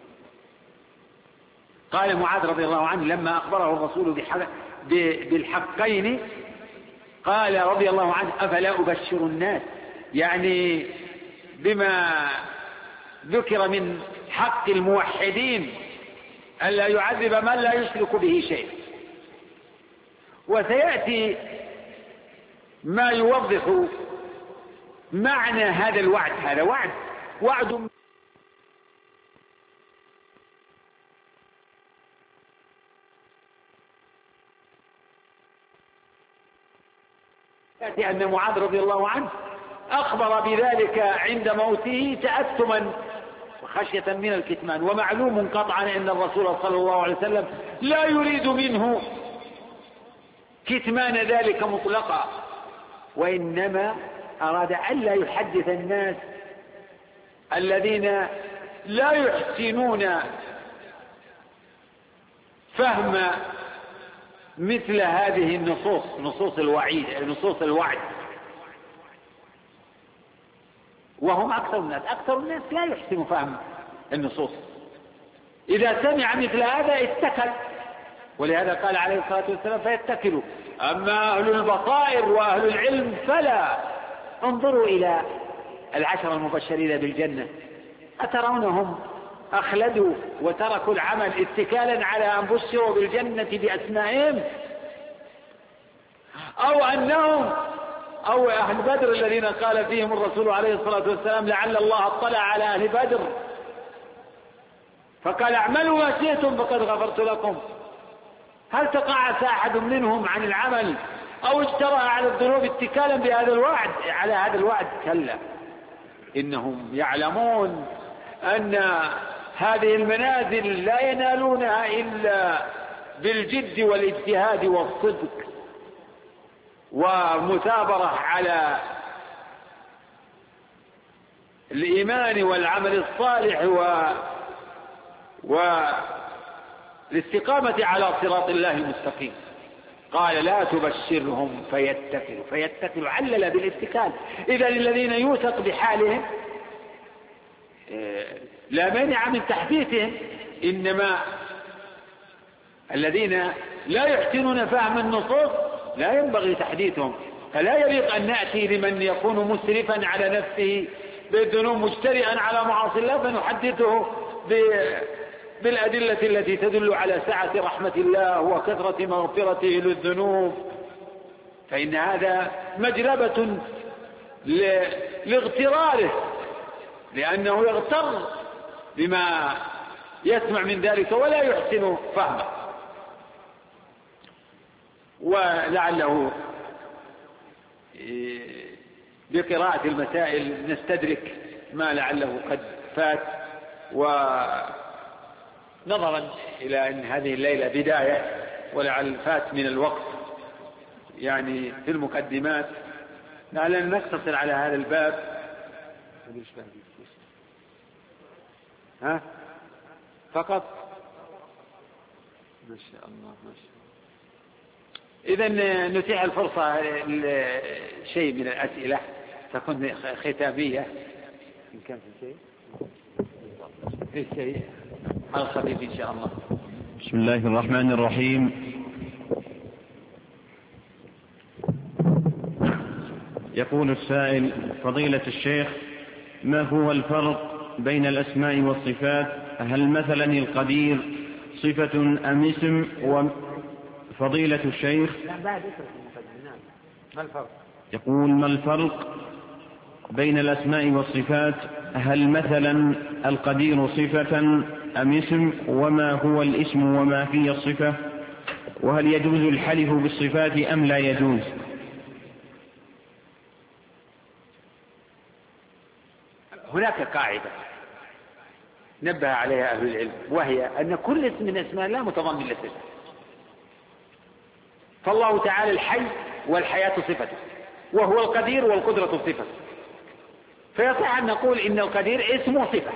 قال معاذ رضي الله عنه لما أخبره الرسول بالحقين قال رضي الله عنه: أفلا أبشر الناس، يعني بما ذكر من حق الموحدين ألا يعذب من لا يشرك به شيء. وسيأتي ما يوضح معنى هذا الوعد. هذا وعد يأتي أن معاذ رضي الله عنه أخبر بذلك عند موته تأثما وخشية من الكتمان، ومعلوم قطعا أن الرسول صلى الله عليه وسلم لا يريد منه كتمان ذلك مطلقا، وإنما أراد ألا يحدث الناس الذين لا يحسنون فهم مثل هذه النصوص، نصوص الوعيد، نصوص الوعد، وهم أكثر الناس. أكثر الناس لا يحسن فهم النصوص، إذا سمع مثل هذا اتكل، ولهذا قال عليه الصلاة والسلام فيتكلوا. أما أهل البصائر وأهل العلم فلا. انظروا إلى 10 المبشرين بالجنة، أترونهم أخلدوا وتركوا العمل اتكالا على أن بشروا بالجنة بأسمائهم؟ أو أهل بدر الذين قال فيهم الرسول عليه الصلاة والسلام لعل الله اطلع على أهل بدر فقال اعملوا ما شئتم فقد غفرت لكم. هل تقاعس أحد منهم عن العمل أو اجترأ على الذنوب اتكالا بهذا الوعد، على هذا الوعد؟ كلا، إنهم يعلمون أن هذه المنازل لا ينالونها إلا بالجد والاجتهاد والصدق ومثابرة على الإيمان والعمل الصالح والاستقامة على صراط الله المستقيم. قال لا تبشرهم فيتكلوا، علل بالاتكال. إذا الذين يوثق بحالهم لا مانع من تحديثهم، إنما الذين لا يحسنون فهم النصوص لا ينبغي تحديثهم. فلا يليق أن نأتي لمن يكون مسرفا على نفسه بالذنوب مجترئا على معاصي الله فنحدثه بالأدلة التي تدل على سعة رحمة الله وكثرة مغفرته للذنوب، فإن هذا مجلبة لاغتراره، لأنه يغتر بما يسمع من ذلك ولا يحسن فهمه. ولعله بقراءة المسائل نستدرك ما لعله قد فات، ونظرا إلى أن هذه الليلة بداية ولعل فات من الوقت يعني في المقدمات، لعلنا نقتصر على هذا الباب فقط. ما شاء الله ما شاء الله. إذن نتيح الفرصة لشيء من الأسئلة تكون ختامية إن كان في شيء على الخفيف إن شاء الله. بسم الله الرحمن الرحيم. يقول السائل: فضيلة الشيخ، ما هو الفرق بين الأسماء والصفات؟ هل مثلا القدير صفة أم اسم؟ وفضيلة الشيخ يقول: ما الفرق بين الأسماء والصفات؟ هل مثلا القدير صفة أم اسم؟ وما هو الاسم وما هي الصفة؟ وهل يجوز الحلف بالصفات أم لا يجوز؟ هناك قاعدة نبه عليها أهل العلم، وهي أن كل اسم من أسماء الله متضمن لصفة. فالله تعالى الحي والحياة صفته، وهو القدير والقدرة صفة، فيصح أن نقول إن القدير اسم وصفة،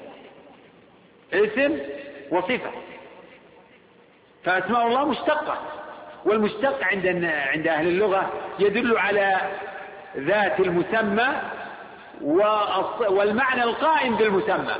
اسم وصفة. فأسماء الله مشتقة، والمشتق عند أهل اللغة يدل على ذات المسمى والمعنى القائم بالمسمى،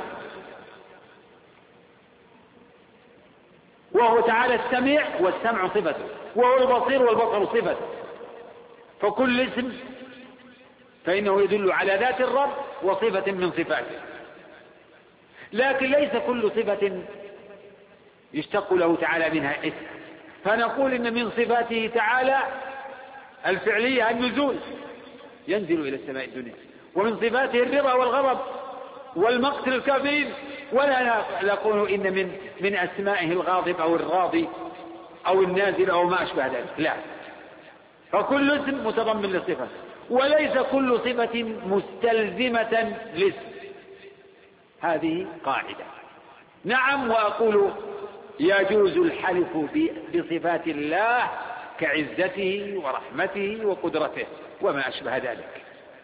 وهو تعالى السميع والسمع صفته، وهو البصير والبصر صفته. فكل اسم فإنه يدل على ذات الرب وصفة من صفاته، لكن ليس كل صفة يشتق له تعالى منها اسم. فنقول إن من صفاته تعالى الفعلية النزول، ينزل إلى السماء الدنيا، ومن صفاته الرضا والغضب والمقت الكافرين، ولا نقول إن من أسمائه الغاضب أو الراضي أو النازل أو ما أشبه ذلك، لا، فكل اسم متضمن لصفة، وليس كل صفة مستلزمة لاسم. هذه قاعدة. نعم، وأقول يجوز الحلف بصفات الله كعزته ورحمته وقدرته وما أشبه ذلك.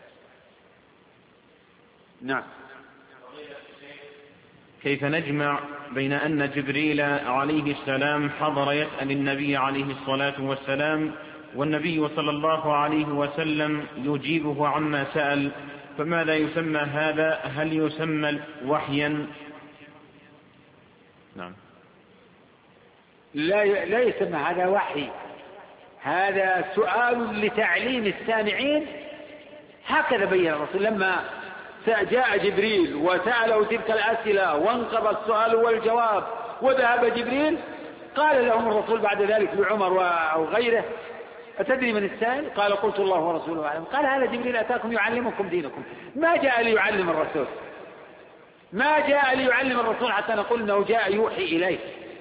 نعم. كيف نجمع بين أن جبريل عليه السلام حضر يسأل النبي عليه الصلاة والسلام، والنبي صلى الله عليه وسلم يجيبه عما سأل، فماذا يسمى هذا؟ هل يسمى وحيا؟ نعم. لا يسمى هذا وحي، هذا سؤال لتعليم السامعين. هكذا بين الرسول لما جاء جبريل وسأله تلك الأسئلة وانقضى السؤال والجواب وذهب جبريل، قال لهم الرسول بعد ذلك لعمر أو غيره: أتدري من السائل؟ قال: قلت الله ورسوله أعلم. قال: هذا جبريل أتاكم يعلمكم دينكم، ما جاء ليعلم الرسول، ما جاء ليعلم الرسول حتى نقول أنه جاء يوحي إليه،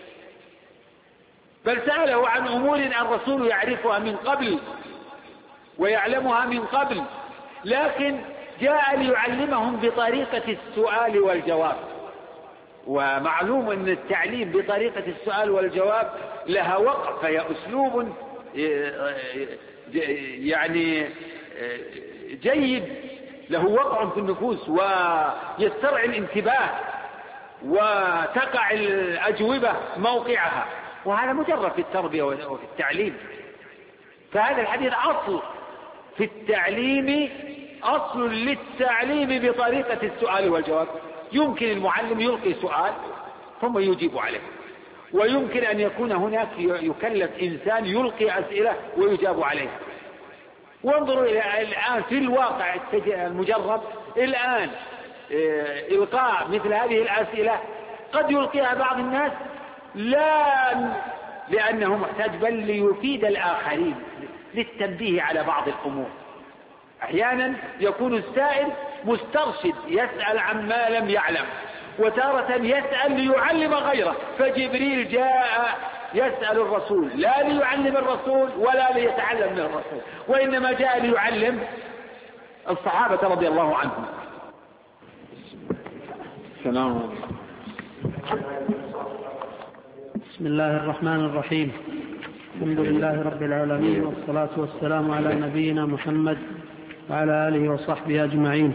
بل سأله عن أمور الرسول يعرفها من قبل ويعلمها من قبل، لكن جاء ليعلمهم بطريقة السؤال والجواب. ومعلوم أن التعليم بطريقة السؤال والجواب لها وقع، فهي أسلوب يعني جيد، له وقع في النفوس ويسترعي الانتباه وتقع الأجوبة موقعها، وهذا مجرد في التربية وفي التعليم. فهذا الحديث أصل في التعليم، أصل للتعليم بطريقة السؤال والجواب. يمكن المعلم يلقي سؤال ثم يجيب عليه، ويمكن أن يكون هناك يكلف إنسان يلقي أسئلة ويجاب عليها. وانظروا الآن في الواقع المجرب الآن، إلقاء مثل هذه الأسئلة قد يلقيها بعض الناس لا لأنه محتاج، بل ليفيد الآخرين، للتنبيه على بعض الأمور. أحيانا يكون السائل مسترشد يسأل عما لم يعلم، وتارة يسأل ليعلم غيره. فجبريل جاء يسأل الرسول لا ليعلم الرسول ولا ليتعلم من الرسول، وإنما جاء ليعلم الصحابة رضي الله عنهم. السلام. بسم الله الرحمن الرحيم. الحمد لله رب العالمين، والصلاة والسلام على نبينا محمد وعلى آله وصحبه أجمعين.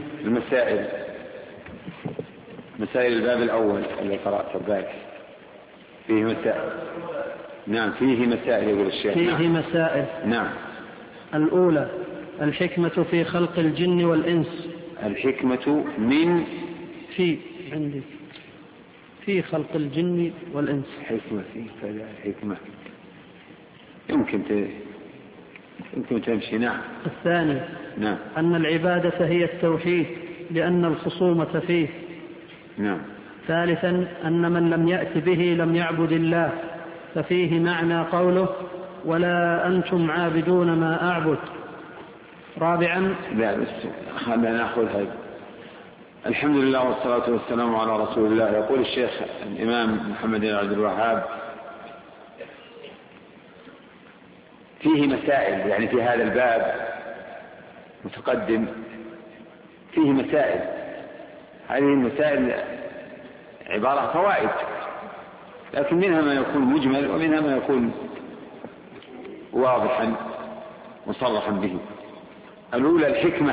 مسائل الباب الأول اللي قرأت الباب فيه مسائل. نعم، فيه مسائل يقول الشيخ. فيه مسائل. نعم. الأولى: الحكمة في خلق الجن والإنس. الحكمة من عندي في خلق الجن والإنس. حكمة فيه كذا حكمة يمكن تمشي. نعم. الثاني: نعم. أن العبادة هي التوحيد لأن الخصومة فيه. نعم. ثالثا: أن من لم يأت به لم يعبد الله، ففيه معنى قوله: ولا أنتم عابدون ما أعبد. رابعا: لا بس خلنا نأخذ هذا. الحمد لله والصلاة والسلام على رسول الله. يقول الشيخ الإمام محمد بن عبد الوهاب: فيه مسائل، يعني في هذا الباب متقدم فيه مسائل. هذه المسائل عبارة فوائد، لكن منها ما يكون مجمل ومنها ما يكون واضحا مصرحا به. الأولى: الحكمة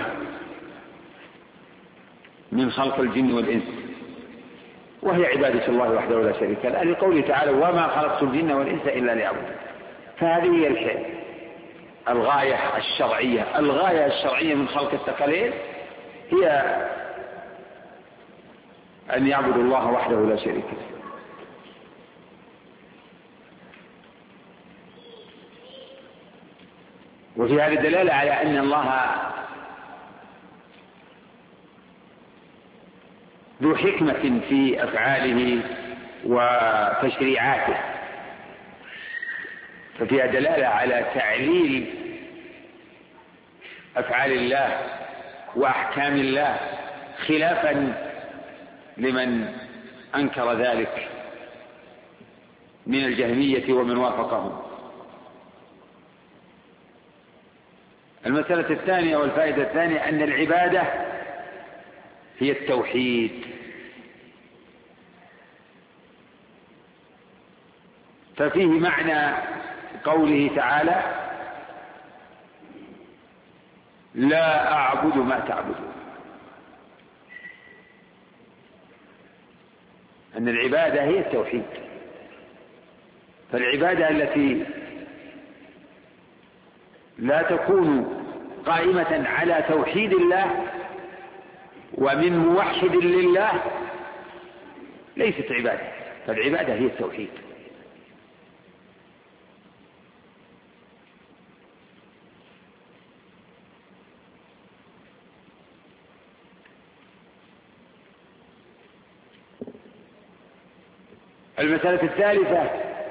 من خلق الجن والإنس، وهي عبادة الله وحده لا شريك له، لقوله تعالى: وما خلقت الجن والإنس إلا ليعبدون. فهذه هي الغاية الشرعية. الغاية الشرعية من خلق الثقلين هي أن يعبدوا الله وحده لا شريك له. وفي هذه الدلالة على أن الله ذو حكمة في أفعاله وتشريعاته، ففيها دلالة على تعليل أفعال الله وأحكام الله، خلافا لمن أنكر ذلك من الجهمية ومن وافقهم. المسألة الثانية والفائدة الثانية أن العبادة هي التوحيد، ففيه معنى قوله تعالى لا أعبد ما تعبدون، أن العبادة هي التوحيد. فالعبادة التي لا تكون قائمة على توحيد الله ومن موحد لله ليست عبادة، فالعبادة هي التوحيد. المسألة الثالثة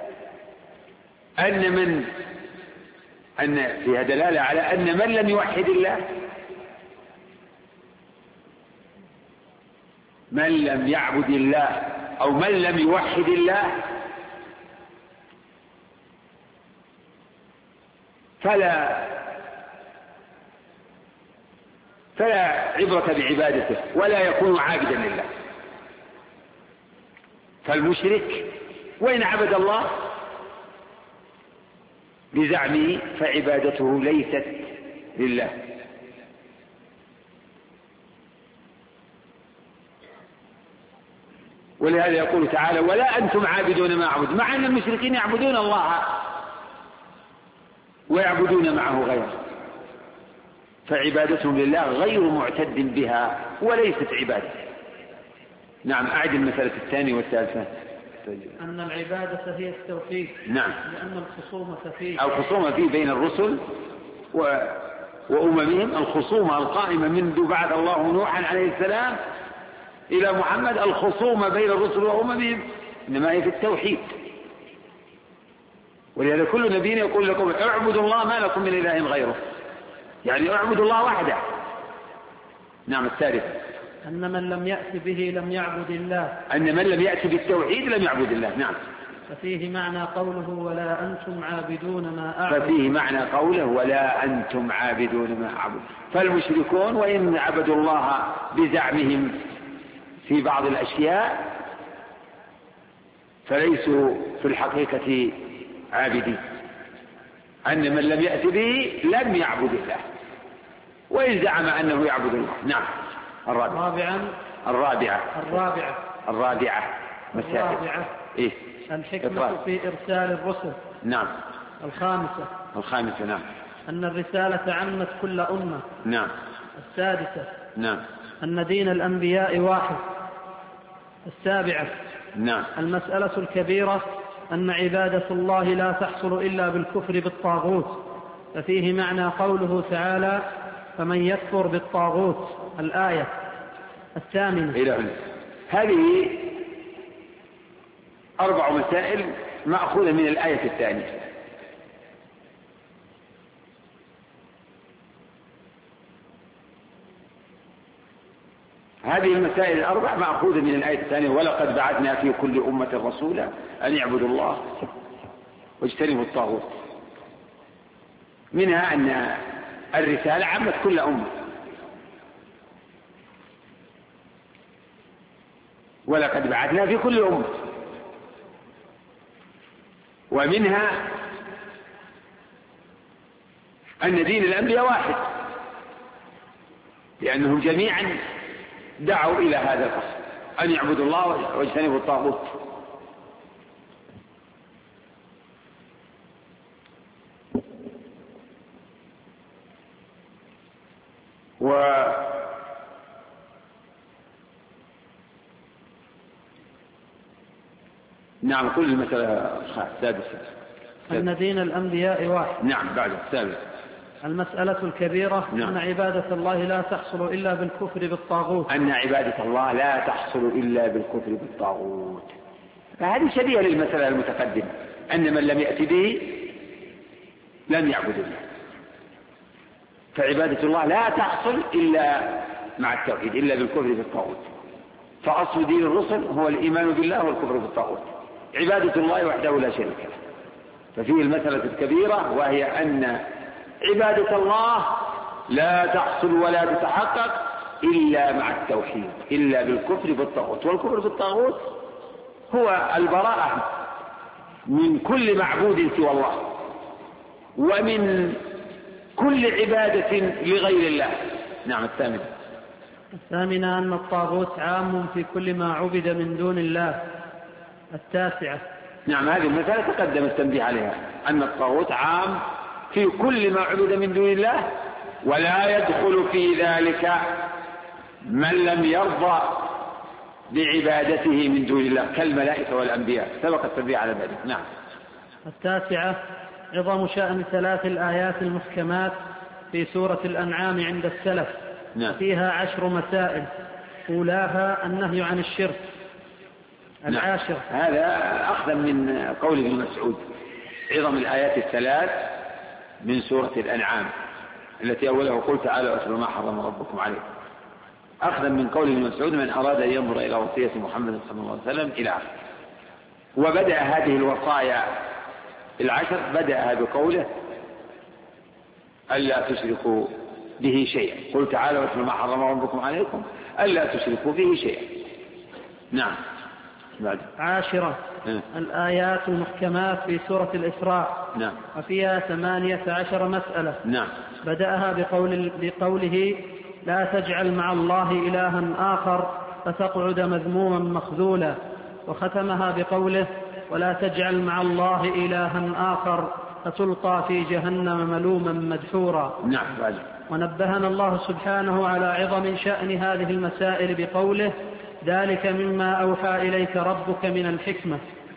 أن فيها دلالة على أن من لم يوحد الله، من لم يعبد الله أو من لم يوحد الله فلا عبرة بعبادته ولا يكون عابدا لله. فالمشرك وإن عبد الله بزعمه فعبادته ليست لله. ولهذا يقول تعالى ولا أنتم عابدون ما أعبد، مع أن المشركين يعبدون الله ويعبدون معه غيره، فعبادتهم لله غير معتد بها وليست عبادة. نعم، أعد المسألة الثانية والثالثة. أن العبادة هي التوحيد. نعم، لأن الخصومة فيه بين الرسل وأممهم، الخصومة القائمة منذ بعث الله نوحا عليه السلام إلى محمد، الخصومة بين الرسل وأممهم إنما هي في التوحيد. ولهذا كل نبي يقول لكم اعبدوا الله ما لكم من إله غيره، يعني اعبدوا الله وحده. نعم، الثالث أن من لم يأت به لم يعبد الله، أن من لم يأت بالتوحيد لم يعبد الله. نعم، ففيه معنى قوله ولا أنتم عابدون ما أعبد، ففيه معنى قوله ولا أنتم عابدون ما أعبد. فالمشركون وإن عبدوا الله بزعمهم في بعض الأشياء فليسوا في الحقيقة عابدين، أن من لم يأت به لم يعبد الله وإن زعم أنه يعبد الله. نعم، الرابعة إيه؟ الحكمة في إرسال الرسل. نعم. الخامسة نعم، أن الرسالة عمت كل أمة. نعم. السادسة نعم، أن دين الأنبياء واحد. السابعة نعم، المسألة الكبيرة أن عبادة الله لا تحصل إلا بالكفر بالطاغوت، ففيه معنى قوله تعالى فمن يكفر بالطاغوت، الآية. الثامنة إلى هنا. هذه 4 مسائل مأخوذة من الآية الثانية. هذه المسائل 4 مأخوذة من الآية الثانية ولقد بعثنا في كل أمة رسولا أن يعبدوا الله واجتنبوا الطاغوت. منها أن الرسالة عمت كل أمة، ولقد بعثنا في كل أمة. ومنها أن دين الأنبياء واحد، لأنهم جميعا دعوا إلى هذا الأصل أن يعبدوا الله واجتنبوا الطاغوت. نعم، كل المسألة السادسة أن دين الأنبياء واحد. نعم، بعد السابق المسألة الكبيرة. نعم. أن عبادة الله لا تحصل إلا بالكفر بالطاغوت، أن عبادة الله لا تحصل إلا بالكفر بالطاغوت. فهذه شبيهة للمسألة المتقدمة، أن من لم يأت به لم يعبد الله. فعبادة الله لا تحصل إلا مع التوحيد، إلا بالكفر بالطاغوت. فأصل دين الرسل هو الإيمان بالله والكفر بالطاغوت، عبادة الله وحده لا شريك له. ففيه المسألة الكبيرة وهي أن عبادة الله لا تحصل ولا تتحقق إلا مع التوحيد، إلا بالكفر بالطاغوت. والكفر بالطاغوت هو البراءة من كل معبود سوى الله ومن كل عبادة لغير الله. نعم. الثامنة أن الطاغوت عام في كل ما عبد من دون الله. 9. نعم، هذه المسألة تقدم التنبيه عليها، أن الطاغوت عام في كل ما عبد من دون الله، ولا يدخل في ذلك من لم يرضى بعبادته من دون الله كالملائكة والأنبياء، سبق التنبيه على ذلك. نعم. 9. عظم شأن 3 الآيات المحكمات في سورة الأنعام عند السلف. نعم. فيها 10 مسائل، أولاها النهي عن الشرك. 10. هذا أخذا من قول ابن مسعود، عظم الآيات 3 من سورة الأنعام التي أوله قل تعالى واتلوا ما حرم ربكم عليكم، أخذا من قول ابن مسعود من أراد أن ينظر إلى وصية محمد صلى الله عليه وسلم إلى آخره. وبدأ هذه الوصايا 10 بدأها بقوله ألا تشركوا به شيئا، قل تعالى واتلوا ما حرم ربكم عليكم ألا تشركوا به شيئا. نعم. 10 الآيات المحكمات في سورة الإسراء. نعم. وفيها 18 مسألة. نعم. بدأها بقوله لا تجعل مع الله إلها آخر فتقعد مذموما مخذولا، وختمها بقوله ولا تجعل مع الله إلها آخر فتلقى في جهنم ملوما مدحورا. نعم. ونبهنا الله سبحانه على عظم شأن هذه المسائل بقوله ذلك مما أوحى إليك ربك من الحكمة.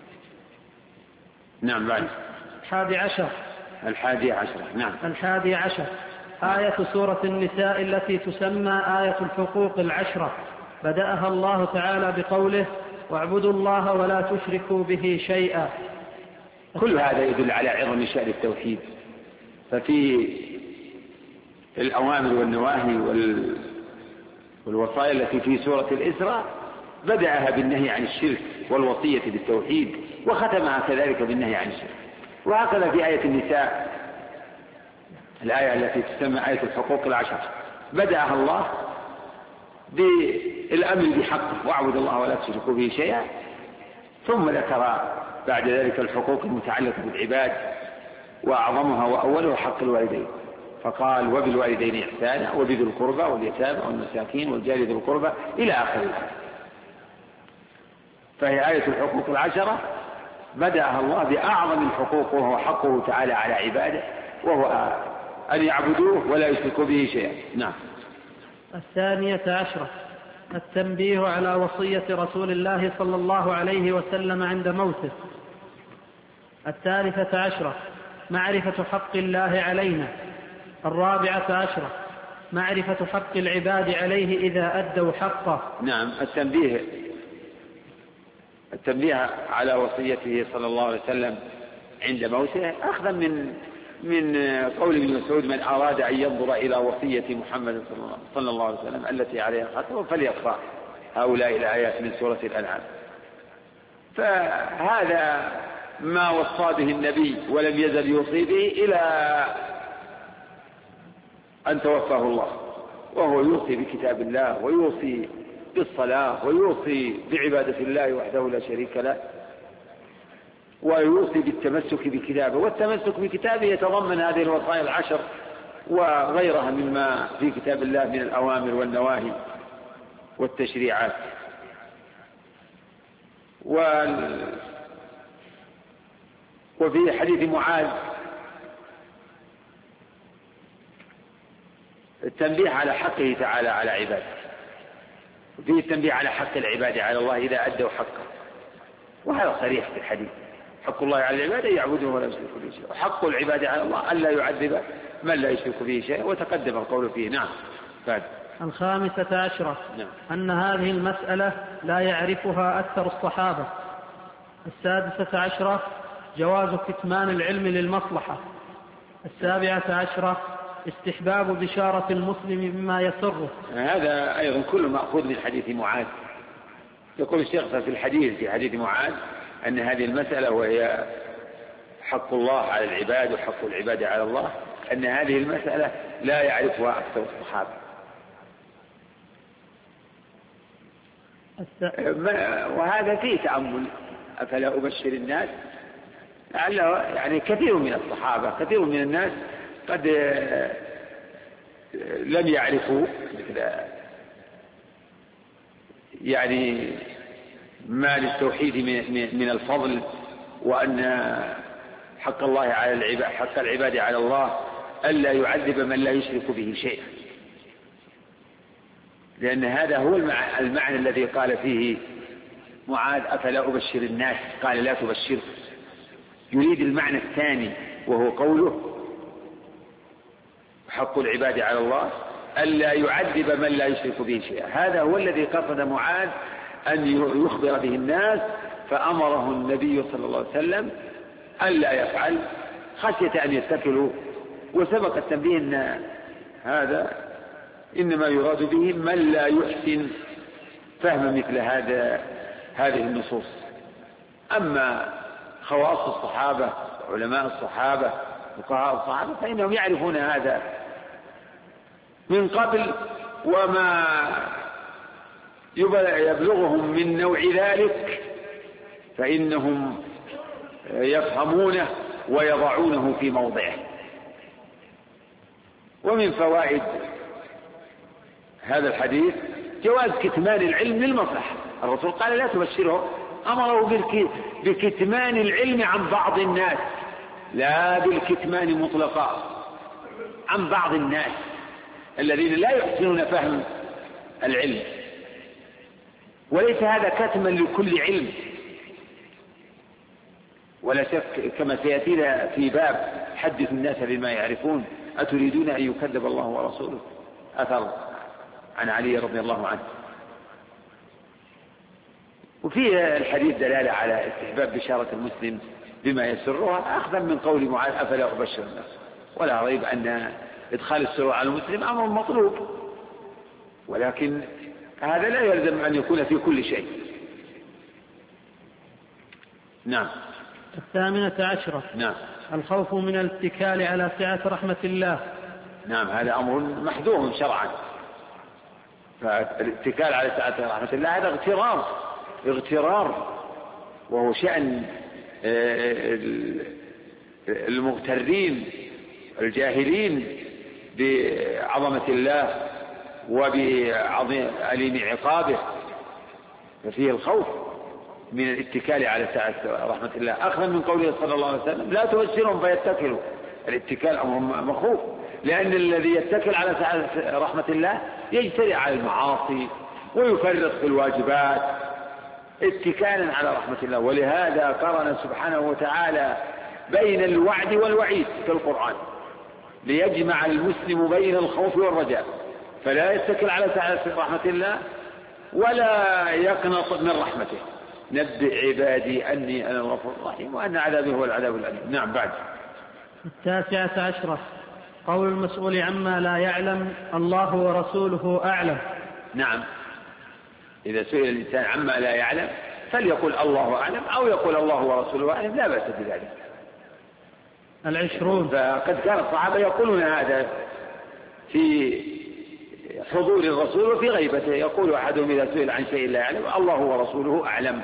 نعم. 11. 11. نعم. 11 آية سورة النساء التي تسمى آية الحقوق 10. بدأها الله تعالى بقوله واعبدوا الله ولا تشركوا به شيئا. كل هذا يدل على عظم شأن التوحيد. ففي الأوامر والنواهي والوصايا التي في سورة الإسراء بدأها بالنهي عن الشرك والوصية بالتوحيد، وختمها كذلك بالنهي عن الشرك. وهكذا في آية النساء الآية التي تسمى آية الحقوق 10 بدأها الله بالأمر بحقه واعبدوا الله ولا تشركوا به شيئا، ثم ذكر بعد ذلك الحقوق المتعلقة بالعباد، وأعظمها وأولها حق الوالدين، فقال وبالوالدين إحسانا وبذي القربى واليتامى والمساكين والجار ذي القربى إلى آخره. فهي آية الحقوق 10 بدأها الله بأعظم الحقوق، وهو حقه تعالى على عباده، وهو أن يعبدوه ولا يشركوا به شيئا. نعم. 12 التنبيه على وصية رسول الله صلى الله عليه وسلم عند موته. 13 معرفة حق الله علينا. 14 معرفة حق العباد عليه إذا أدوا حقه. نعم. التنبيه على وصيته صلى الله عليه وسلم عند موته أخذا من قول ابن مسعود من أراد أن ينظر إلى وصية محمد صلى الله عليه وسلم التي عليها ختم فليقرأ هؤلاء الآيات من سورة الأنعام. فهذا ما وصى به النبي ولم يزل يوصي به إلى أن توفاه الله، وهو يوصي بكتاب الله ويوصي بالصلاة ويوصي بعبادة الله وحده لا شريك له، ويوصي بالتمسك بكتابه. والتمسك بكتابه يتضمن هذه الوصايا 10 وغيرها مما في كتاب الله من الأوامر والنواهي والتشريعات. وفي حديث معاذ التنبيه على حقه تعالى على عباده، وفيه التنبيه على حق العباد على الله إذا أدوا حقه، وهذا صريح في الحديث. حق الله على العباد يعبدون ولا يشركوا به شيئا، وحق العباد على الله ألا يعذب من لا يشرك به شيئا، وتقدم القول فيه. نعم. بعد 15 نعم. أن هذه المسألة لا يعرفها أكثر الصحابة. 16 جواز كتمان العلم للمصلحة. 17 استحباب بشارة المسلم بما يسره. هذا أيضا كله مأخوذ من حديث معاذ. يقول الشيخ في الحديث في حديث معاذ أن هذه المسألة وهي حق الله على العباد وحق العباد على الله أن هذه المسألة لا يعرفها أكثر الصحابة. وهذا فيه تأمل. أفلا أبشر الناس، لعله يعني كثير من الصحابة كثير من الناس قد لم يعرفوا مثل يعني ما للتوحيد من الفضل، وأن حق الله على العباد، حق العباد على الله ألا يعذب من لا يشرك به شيئا، لأن هذا هو المعنى الذي قال فيه معاذ أفلا أبشر الناس، قال لا تبشر. يريد المعنى الثاني وهو قوله حق العباد على الله ألا يعذب من لا يشرك به شيئا. هذا هو الذي قصد معاذ أن يخبر به الناس، فأمره النبي صلى الله عليه وسلم ألا يفعل خشية أن يتكلوا. وسبق التنبيه أن هذا إنما يراد به من لا يحسن فهم مثل هذه النصوص. أما خواص الصحابة علماء الصحابة فقهاء الصحابة فإنهم يعرفون هذا من قبل، وما يبلغهم من نوع ذلك فإنهم يفهمونه ويضعونه في موضعه. ومن فوائد هذا الحديث جواز كتمان العلم للمصلحة. الرسول قال لا تبشره، أمره بكتمان العلم عن بعض الناس، لا بالكتمان مطلقا، عن بعض الناس الذين لا يحسنون فهم العلم. وليس هذا كتما لكل علم، ولا شك كما سيأتينا في باب حدث الناس بما يعرفون أتريدون أن يكذب الله ورسوله، أثر عن علي رضي الله عنه. وفي الحديث دلالة على استحباب بشارة المسلم بما يسرها، أخذا من قول معاذ أفلا أبشر الناس. ولا ريب أن إدخال السرور على المسلم أمر مطلوب، ولكن هذا لا يلزم أن يكون في كل شيء. نعم. 18. نعم. الخوف من الاتكال على سعة رحمة الله. نعم، هذا أمر محذور شرعا. فالاتكال على سعة رحمة الله هذا اغترار، وهو شأن المغترين الجاهلين بعظمة الله وبأليم عقابه، ففيه الخوف من الاتكال على سعة رحمة الله، أخذا من قوله صلى الله عليه وسلم لا تبشرهم فيتكلوا. الاتكال أمر مخوف، لأن الذي يتكل على سعة رحمة الله يجترئ على المعاصي ويفرط في الواجبات اتكالا على رحمة الله. ولهذا قرن سبحانه وتعالى بين الوعد والوعيد في القرآن ليجمع المسلم بين الخوف والرجاء، فلا يتكل على سعة رحمة الله ولا يقنط من رحمته. نبئ عبادي أني أنا الغفور الرحيم وأن عذابي هو العذاب الأليم. نعم. بعد. 19. قول المسؤول عما لا يعلم الله ورسوله أعلم. نعم، إذا سئل الإنسان عما لا يعلم فليقل الله أعلم أو يقول الله ورسوله أعلم، لا بأس بذلك. 20. فقد كان الصحابة يقولون هذا في حضور الرسول وفي غيبته، يقول أحدهم إذا سئل عن شيء لا يعلم الله ورسوله أعلم،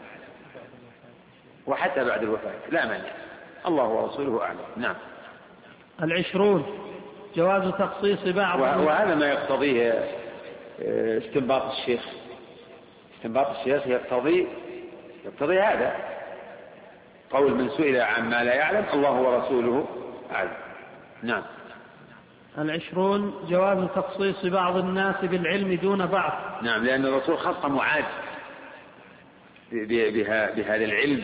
وحتى بعد الوفاة لا مانع، الله ورسوله أعلم. نعم. 20. جواز تخصيص بعض، وهذا ما يقتضيه استنباط الشيخ. استنباط الشيخ يقتضي هذا، قول من سئل عما لا يعلم الله ورسوله أعلم. نعم. 20. جواز تخصيص بعض الناس بالعلم دون بعض. نعم، لأن الرسول خص معاذ بهذا العلم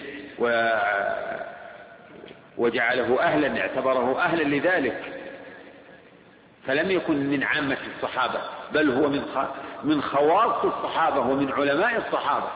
وجعله أهلا، اعتبره أهلا لذلك، فلم يكن من عامة الصحابة بل هو من خواص الصحابة ومن علماء الصحابة.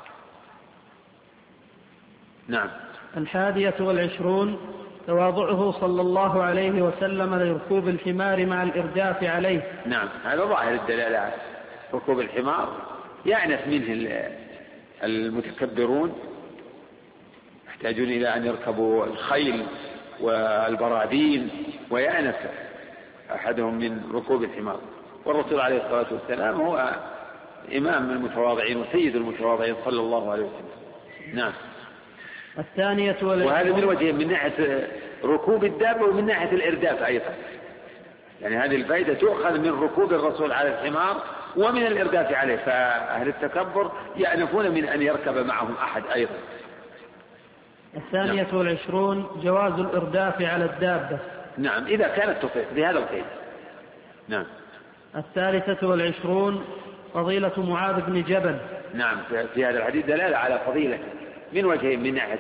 نعم. 21. تواضعه صلى الله عليه وسلم لركوب الحمار مع الإرداف عليه. نعم، هذا ظاهر الدلالة على ركوب الحمار، يعنف منه المتكبرون، يحتاجون إلى أن يركبوا الخيل والبرادين ويأنف أحدهم من ركوب الحمار. والرسول عليه الصلاة والسلام هو إمام المتواضعين وسيد المتواضعين صلى الله عليه وسلم. نعم. الثانية وهذا من وجه، من ناحية ركوب الدابة ومن ناحية الإرداف أيضا، يعني هذه الفائدة تؤخذ من ركوب الرسول على الحمار ومن الإرداف عليه، فأهل التكبر يأنفون من أن يركب معهم أحد أيضا. الثانية والعشرون جواز الإرداف على الدابة. نعم، إذا كانت تطيق بهذا القيد. نعم. الثالثة والعشرون فضيلة معاذ بن جبل. نعم، في هذا الحديث دلالة على فضيلة من وجهين، من ناحية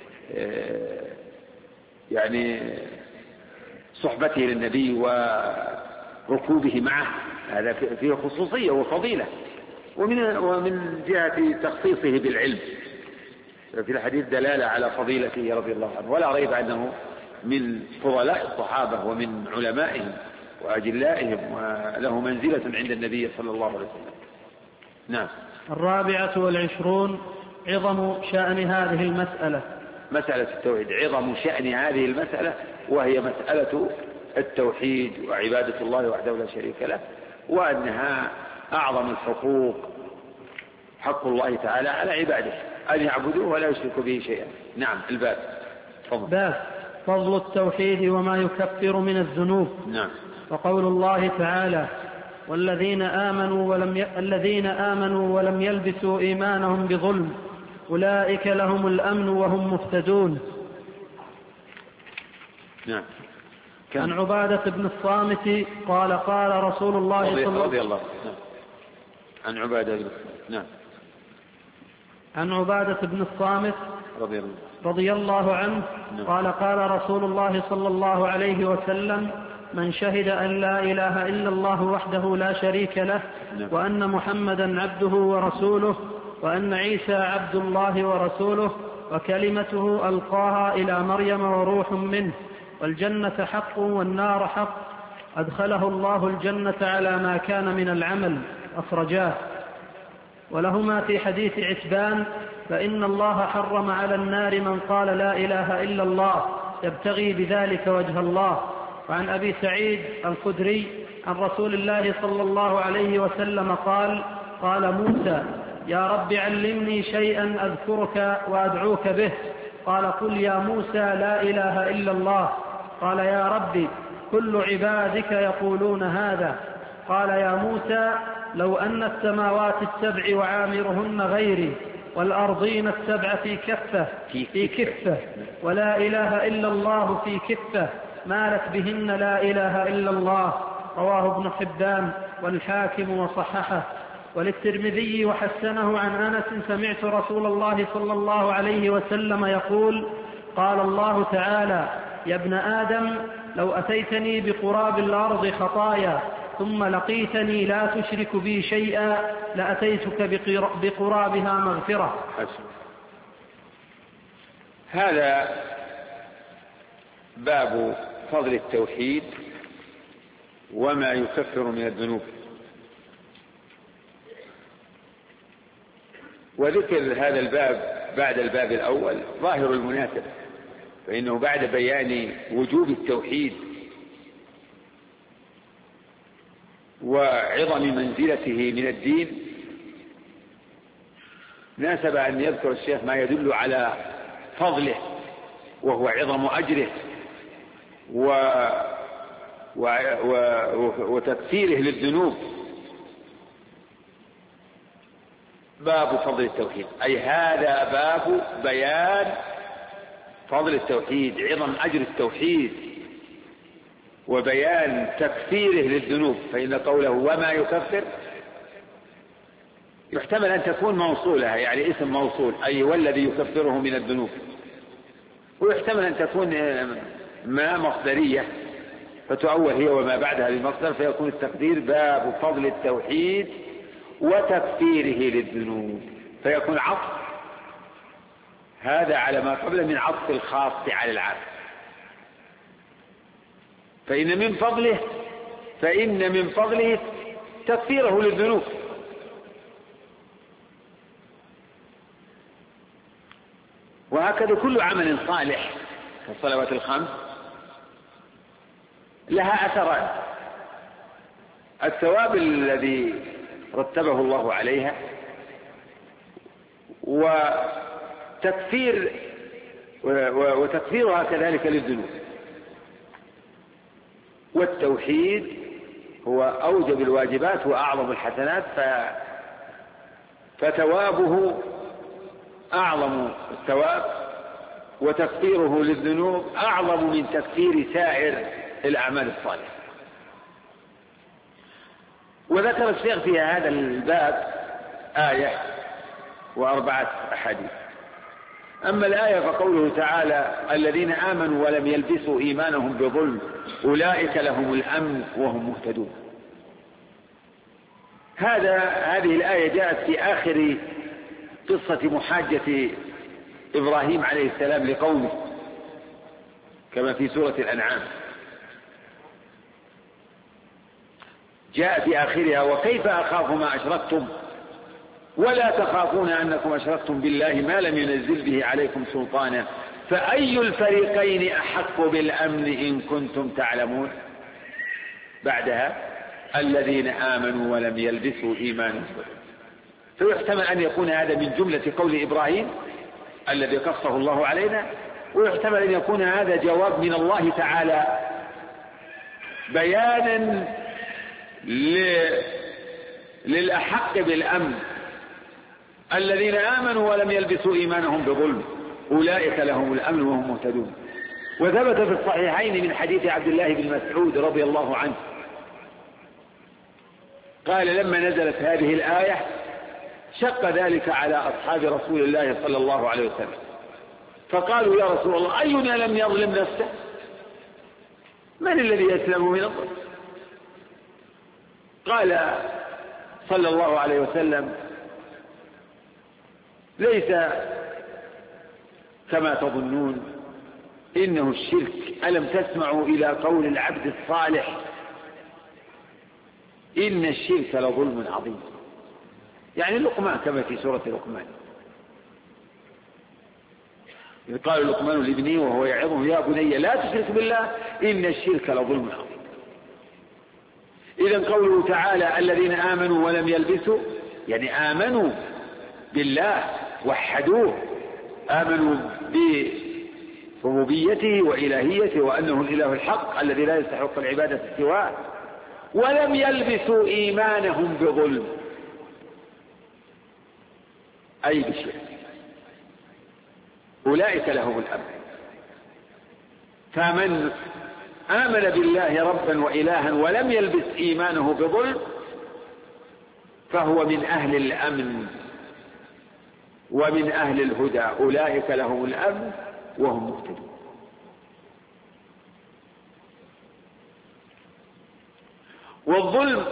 يعني صحبته للنبي وركوبه معه، هذا فيه خصوصية وفضيلة، ومن جهة تخصيصه بالعلم في الحديث دلالة على فضيلته رضي الله عنه، ولا ريب أنه من فضلاء الصحابة ومن علمائهم وأجلائهم، وله منزلة عند النبي صلى الله عليه وسلم. نعم. الرابعة والعشرون عظم شأن هذه المسألة. مسألة التوحيد، عظم شأن هذه المسألة، وهي مسألة التوحيد وعبادة الله وحده لا شريك له، وأنها أعظم الحقوق، حق الله تعالى على عباده أن يعبدوه ولا يشركوا به شيئا. نعم. الباب. باب فضل التوحيد وما يكفر من الذنوب. نعم. وقول الله تعالى: والذين آمنوا ولم يلبسوا إيمانهم بظلم أولئك لهم الأمن وهم مهتدون. نعم. عن عبادة بن الصامت قال قال رسول الله صلى الله عليه وسلم. عن عبادة. نعم. عن عبادة بن الصامت رضي الله عنه قال قال رسول الله صلى الله عليه وسلم: من شهد أن لا إله إلا الله وحده لا شريك له وأن محمدا عبده ورسوله وأن عيسى عبد الله ورسوله وكلمته ألقاها إلى مريم وروح منه والجنة حق والنار حق أدخله الله الجنة على ما كان من العمل. أخرجاه. ولهما في حديث عتبان: فإن الله حرم على النار من قال لا إله إلا الله يبتغي بذلك وجه الله. وعن أبي سعيد الخدري عن رسول الله صلى الله عليه وسلم قال: قال موسى: يا رب علمني شيئا أذكرك وأدعوك به. قال: قل يا موسى لا إله إلا الله. قال: يا رب كل عبادك يقولون هذا. قال: يا موسى لو أن السماوات السبع وعامرهن غيري والأرضين السبع في كفة ولا إله إلا الله في كفة مالت بهن لا إله إلا الله. رواه ابن حبان والحاكم وصححه. وللترمذي وحسنه عن أنس: سمعت رسول الله صلى الله عليه وسلم يقول: قال الله تعالى: يا ابن آدم لو أتيتني بقراب الأرض خطايا ثم لقيتني لا تشرك بي شيئا لأتيتك بقرابها مغفرة. هذا باب فضل التوحيد وما يكفر من الذنوب. وذكر هذا الباب بعد الباب الأول ظاهر المناسبة، فإنه بعد بيان وجوب التوحيد وعظم منزلته من الدين ناسب أن يذكر الشيخ ما يدل على فضله وهو عظم أجره وتكفيره للذنوب. باب فضل التوحيد، أي هذا باب بيان فضل التوحيد، عظم أجر التوحيد وبيان تكفيره للذنوب. فإن قوله وما يكفر يحتمل أن تكون موصولة، يعني اسم موصول، أي والذي يكفره من الذنوب، ويحتمل أن تكون ما مصدرية فتؤول هي وما بعدها بمصدر، فيكون التقدير باب فضل التوحيد وتكفيره للذنوب، فيكون عطف هذا على ما قبل من عطف الخاص على العام. فإن من فضله تكفيره للذنوب. وهكذا كل عمل صالح الصلوات الخمس لها أثران: الثواب الذي رتبه الله عليها، وتكفيرها كذلك للذنوب. والتوحيد هو أوجب الواجبات وأعظم الحسنات، فثوابه أعظم الثواب، وتكفيره للذنوب أعظم من تكفير سائر الأعمال الصالحة. وذكر الشيخ في هذا الباب آية وأربعة أحاديث. أما الآية فقوله تعالى: الذين آمنوا ولم يلبسوا إيمانهم بظلم أولئك لهم الأمن وهم مهتدون. هذه الآية جاءت في آخر قصة محاجة إبراهيم عليه السلام لقومه كما في سورة الأنعام، جاء في آخرها: وكيف أخاف ما أشركتم ولا تخافون أنكم أشركتم بالله ما لم ينزل به عليكم سلطانا فأي الفريقين أحق بالأمن إن كنتم تعلمون. بعدها: الذين آمنوا ولم يلبسوا إيمانهم. فيحتمل أن يكون هذا من جملة قول إبراهيم الذي قصه الله علينا، ويحتمل أن يكون هذا جواب من الله تعالى بيانا للأحق بالأمن: الذين آمنوا ولم يلبسوا إيمانهم بظلم أولئك لهم الأمن وهم مهتدون. وثبت في الصحيحين من حديث عبد الله بن مسعود رضي الله عنه قال: لما نزلت هذه الآية شق ذلك على أصحاب رسول الله صلى الله عليه وسلم، فقالوا: يا رسول الله، أينا لم يظلم نفسه؟ من الذي يسلم من الظلم؟ قال صلى الله عليه وسلم: ليس كما تظنون، إنه الشرك. ألم تسمعوا إلى قول العبد الصالح: إن الشرك لظلم عظيم؟ يعني لقمان كما في سورة لقمان، إذ قال لقمان لابنه وهو يعظه: يا بني لا تشرك بالله إن الشرك لظلم عظيم. إذن قوله تعالى: الذين آمنوا ولم يلبسوا، يعني آمنوا بالله وحدوه، آمنوا بربوبيته وإلهيته وأنه الإله الحق الذي لا يستحق العبادة سواه، ولم يلبسوا إيمانهم بظلم أي بشرك، أولئك لهم الأمن. فمن آمن بالله ربا وإلها ولم يلبس إيمانه بظلم فهو من أهل الأمن ومن أهل الهدى، أولئك لهم الأمن وهم مهتدون. والظلم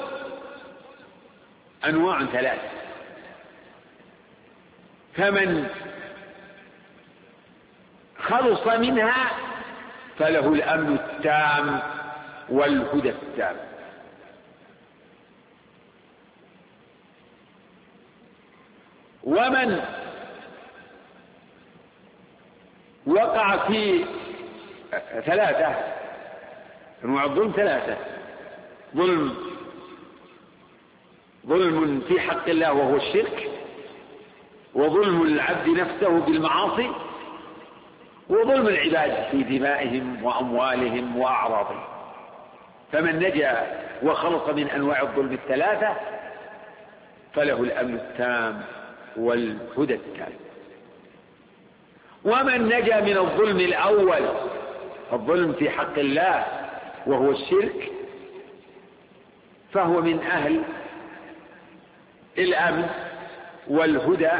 أنواع ثلاثة: فمن خلص منها فله الأمن التام والهدى التام، ومن وقع في ثلاثة. أنواع الظلم ثلاثة: ظلم في حق الله وهو الشرك، وظلم العبد نفسه بالمعاصي، وظلم العباد في دمائهم وأموالهم وأعراضهم. فمن نجا وخلص من أنواع الظلم الثلاثة فله الأمن التام والهدى التام. ومن نجا من الظلم الأول، الظلم في حق الله وهو الشرك، فهو من أهل الأمن والهدى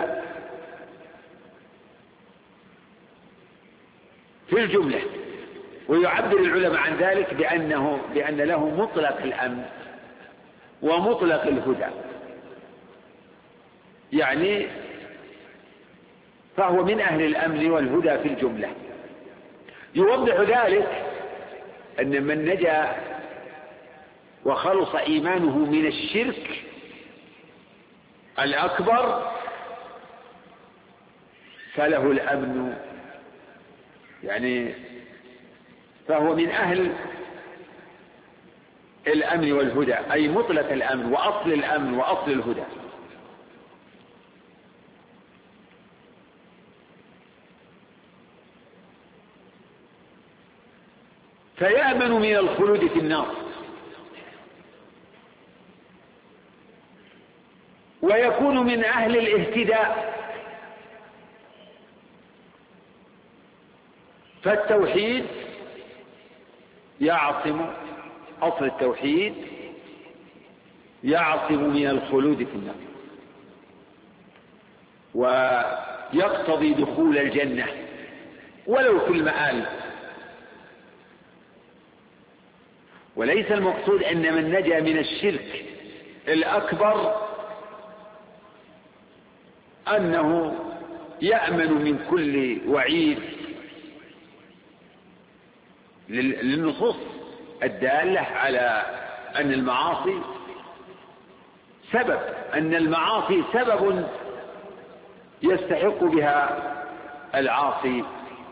في الجملة. ويعبر العلماء عن ذلك بأن له مطلق الأمن ومطلق الهدى، يعني فهو من أهل الأمن والهدى في الجملة. يوضح ذلك أن من نجا وخلص إيمانه من الشرك الأكبر فله الأمن، يعني فهو من أهل الأمن والهدى، أي مطلق الأمن وأصل الأمن وأصل الهدى. فيأمن من الخلود في النار، ويكون من أهل الاهتداء. فالتوحيد يعصم، أصل التوحيد يعصم من الخلود في النار، ويقتضي دخول الجنة ولو في المآل. وليس المقصود أن من نجا من الشرك الأكبر أنه يأمن من كل وعيد، للنصوص الدالة على أن المعاصي سبب، أن المعاصي سبب يستحق بها العاصي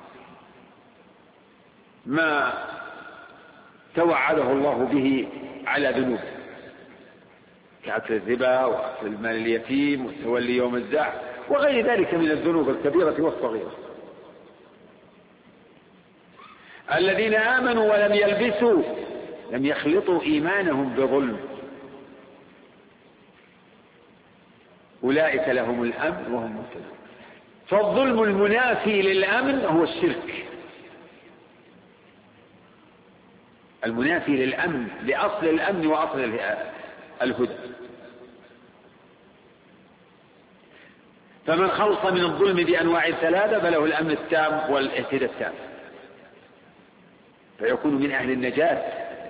ما توعده الله به على ذنوبه، كأكل الربا وأكل المال اليتيم والتولي يوم الزحف وغير ذلك من الذنوب الكبيرة والصغيرة. الذين آمنوا ولم يلبسوا، لم يخلطوا إيمانهم بظلم، أولئك لهم الأمن وهم مهتدون. فالظلم المنافي للأمن هو الشرك، المنافي للأمن، لأصل الأمن وأصل الهدى. فمن خلص من الظلم بأنواع الثلاثة فله الأمن التام والاهتداء التام، فيكون من أهل النجاة.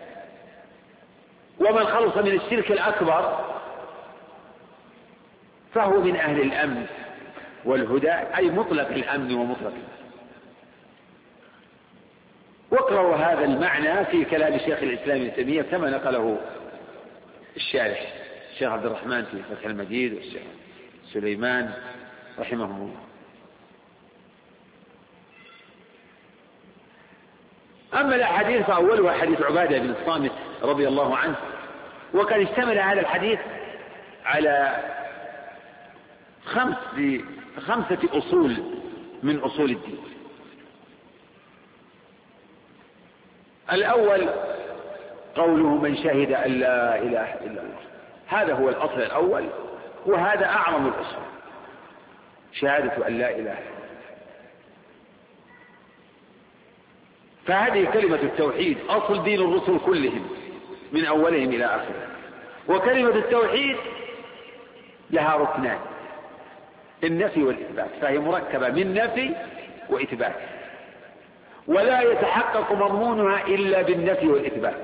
ومن خلص من الشرك الأكبر فهو من أهل الأمن والهدى، أي مطلق الأمن ومطلق الهدى. واقرأوا هذا المعنى في كلام شيخ الإسلام ابن تيمية كما نقله الشارح الشيخ عبد الرحمن في فتح المجيد والشيخ سليمان رحمهم الله. أما الأحاديث فأولها حديث عبادة بن الصامت رضي الله عنه، وكان اشتمل هذا الحديث على خمسة أصول من أصول الدين. الأول قوله من شهد أن لا إله إلا الله، هذا هو الأصل الأول، وهذا أعظم الأصول، شهادة أن لا إله إلا الله. فهذه كلمة التوحيد أصل دين الرسل كلهم من أولهم إلى آخرهم. وكلمة التوحيد لها ركنان، النفي والإثبات، فهي مركبة من نفي وإثبات، ولا يتحقق مضمونها إلا بالنفي والإثبات.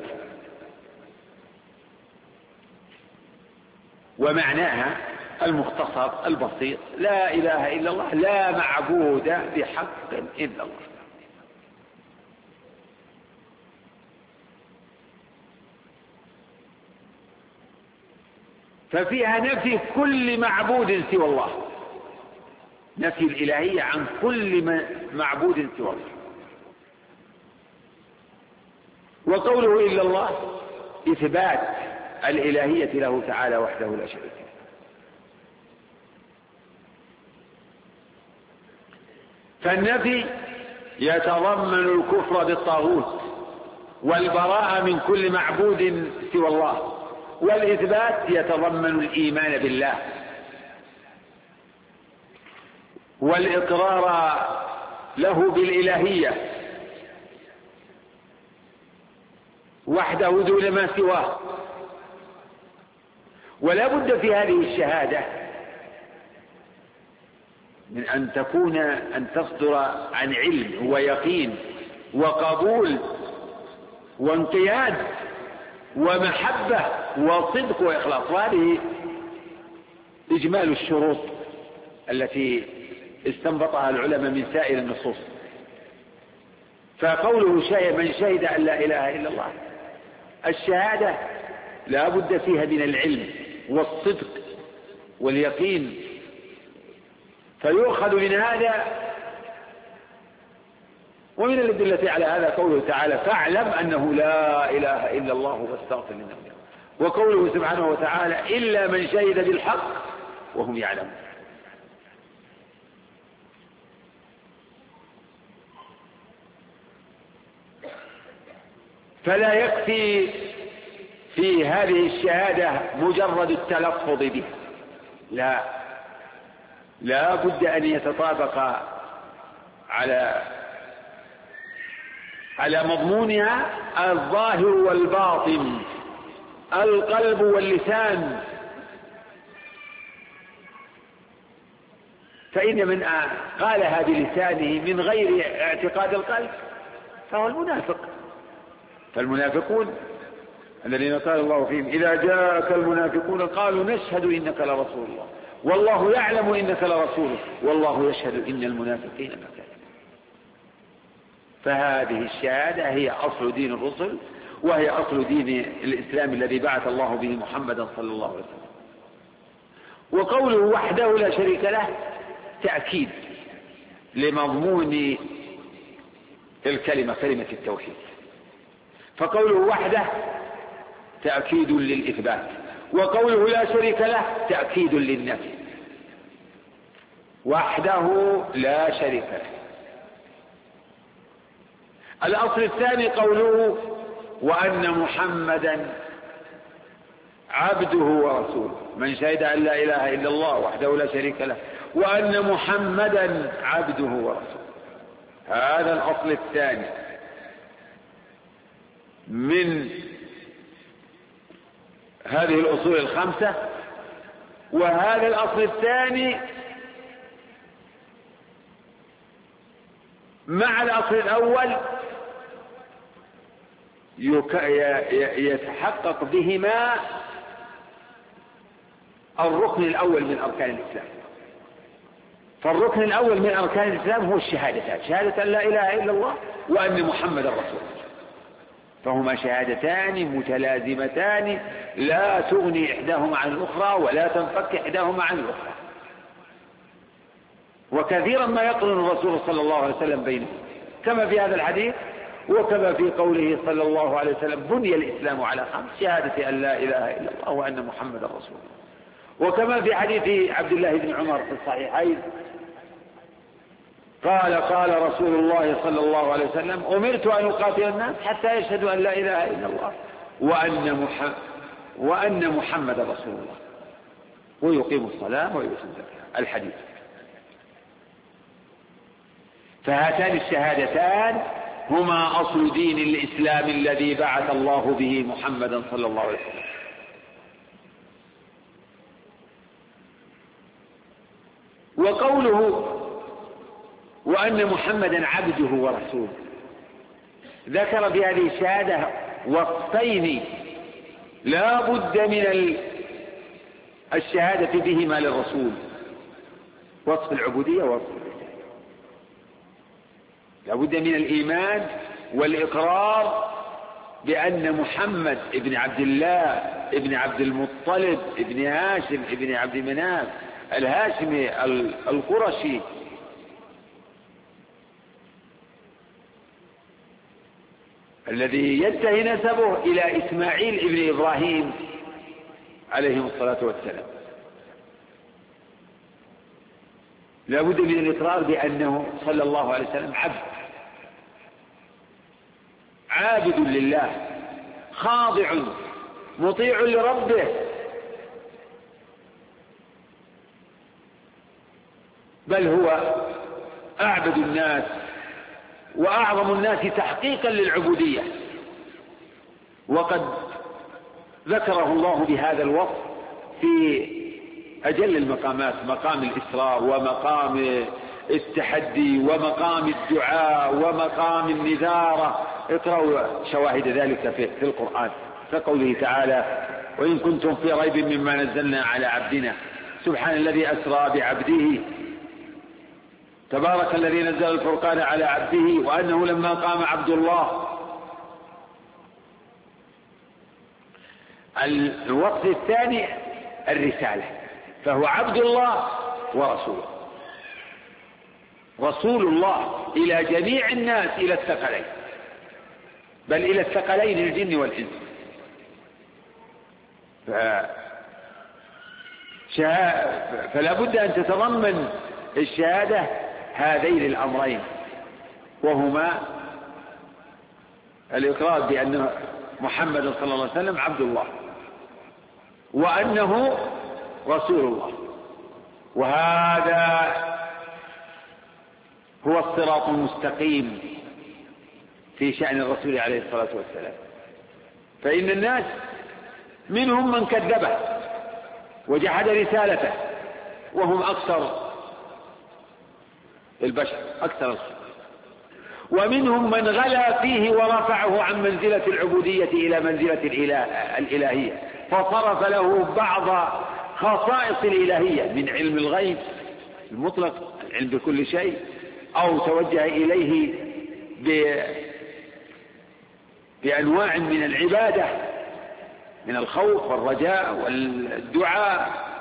ومعناها المختصر البسيط لا إله إلا الله، لا معبود بحق إلا الله. ففيها نفي كل معبود سوى الله، نفي الإلهية عن كل معبود سوى الله. وقوله إلا الله إثبات الإلهية له تعالى وحده لا شريك له. فالنفي يتضمن الكفر بالطاغوت والبراءة من كل معبود سوى الله، والإثبات يتضمن الإيمان بالله والإقرار له بالإلهية وحده دون ما سواه. ولا بد في هذه الشهادة من أن تصدر عن علم ويقين وقبول وانقياد ومحبة وصدق وإخلاص، وهذه إجمال الشروط التي استنبطها العلماء من سائر النصوص. فقوله من شهد أن لا إله إلا الله، الشهادة لا بد فيها من العلم والصدق واليقين. فيؤخذ من هذا ومن الأدلة على هذا قوله تعالى فاعلم أنه لا إله إلا الله واستغفر لذنبك، وقوله سبحانه وتعالى إلا من شهد بالحق وهم يعلمون. فلا يكفي في هذه الشهادة مجرد التلفظ به، لا بد أن يتطابق على مضمونها الظاهر والباطن، القلب واللسان. فإن من قالها بلسانه من غير اعتقاد القلب فهو المنافق. فالمنافقون الذين قال الله فيهم إذا جاءك المنافقون قالوا نشهد إنك لرسول الله والله يعلم إنك لرسوله والله يشهد إن المنافقين لكاذبون. فهذه الشهادة هي أصل دين الرسل، وهي أصل دين الإسلام الذي بعث الله به محمدا صلى الله عليه وسلم. وقوله وحده لا شريك له تأكيد لمضمون الكلمة، كلمة التوحيد. فقوله وحده تأكيد للإثبات، وقوله لا شريك له تأكيد للنفي. وحده لا شريك له. الأصل الثاني قوله وأن محمدا عبده ورسوله، من شهد أن لا إله إلا الله وحده لا شريك له وأن محمدا عبده ورسوله. هذا الأصل الثاني من هذه الأصول الخمسة. وهذا الأصل الثاني مع الأصل الأول يتحقق بهما الركن الأول من أركان الإسلام. فالركن الأول من أركان الإسلام هو الشهادتان، شهادة أن لا إله إلا الله وأن محمد رسول الله. فهما شهادتان متلازمتان لا تغني إحداهما عن الأخرى ولا تنفك إحداهما عن الأخرى. وكثيرا ما يقرن الرسول صلى الله عليه وسلم بينهم، كما في هذا الحديث وكما في قوله صلى الله عليه وسلم بني الإسلام على خمس، شهادة أن لا إله إلا الله وأن محمد رسول الله. وكما في حديث عبد الله بن عمر في الصحيحين قال رسول الله صلى الله عليه وسلم أمرت أن أقاتل الناس حتى يشهدوا أن لا إله إلا الله وأن محمد رسول الله ويقيم الصلاة ويؤتي الزكاة. الحديث. فهاتان الشهادتان هما أصل دين الإسلام الذي بعث الله به محمدا صلى الله عليه وسلم. وقوله وأن محمدا عبده ورسوله ذكر بهذه الشهادة وصفين لا بد من الشهادة بهما للرسول، وصف العبودية ووصف الرسالة. لا بد من الإيمان والإقرار بأن محمد ابن عبد الله ابن عبد المطلب ابن هاشم ابن عبد مناف الهاشمي القرشي الذي ينتهي نسبه إلى إسماعيل ابن إبراهيم عليهم الصلاة والسلام. لا بد من الإقرار بأنه صلى الله عليه وسلم عابد لله خاضع مطيع لربه، بل هو أعبد الناس وأعظم الناس تحقيقا للعبودية. وقد ذكره الله بهذا الوصف في أجل المقامات، مقام الإسراء ومقام التحدي ومقام الدعاء ومقام النذارة. اقرأوا شواهد ذلك في القرآن، كقوله تعالى وإن كنتم في ريب مما نزلنا على عبدنا سبحان الذي أسرى بعبده تبارك الذي نزل الفرقان على عبده وأنه لما قام عبد الله. الوصف الثاني الرسالة، فهو عبد الله ورسوله. رسول الله إلى جميع الناس إلى الثقلين، بل إلى الثقلين الجن والإنس. فلا بد أن تتضمن الشهادة هذين الأمرين، وهما الإقرار بأن محمد صلى الله عليه وسلم عبد الله وأنه رسول الله. وهذا هو الصراط المستقيم في شأن الرسول عليه الصلاة والسلام. فإن الناس منهم من كذبه وجحد رسالته، وهم أكثر البشر، أكثر الخلق. ومنهم من غلا فيه ورفعه عن منزلة العبودية إلى منزلة الإلهية، فصرف له بعض خصائص الإلهية من علم الغيب المطلق، العلم بكل شيء، أو توجه إليه بأنواع من العبادة، من الخوف والرجاء والدعاء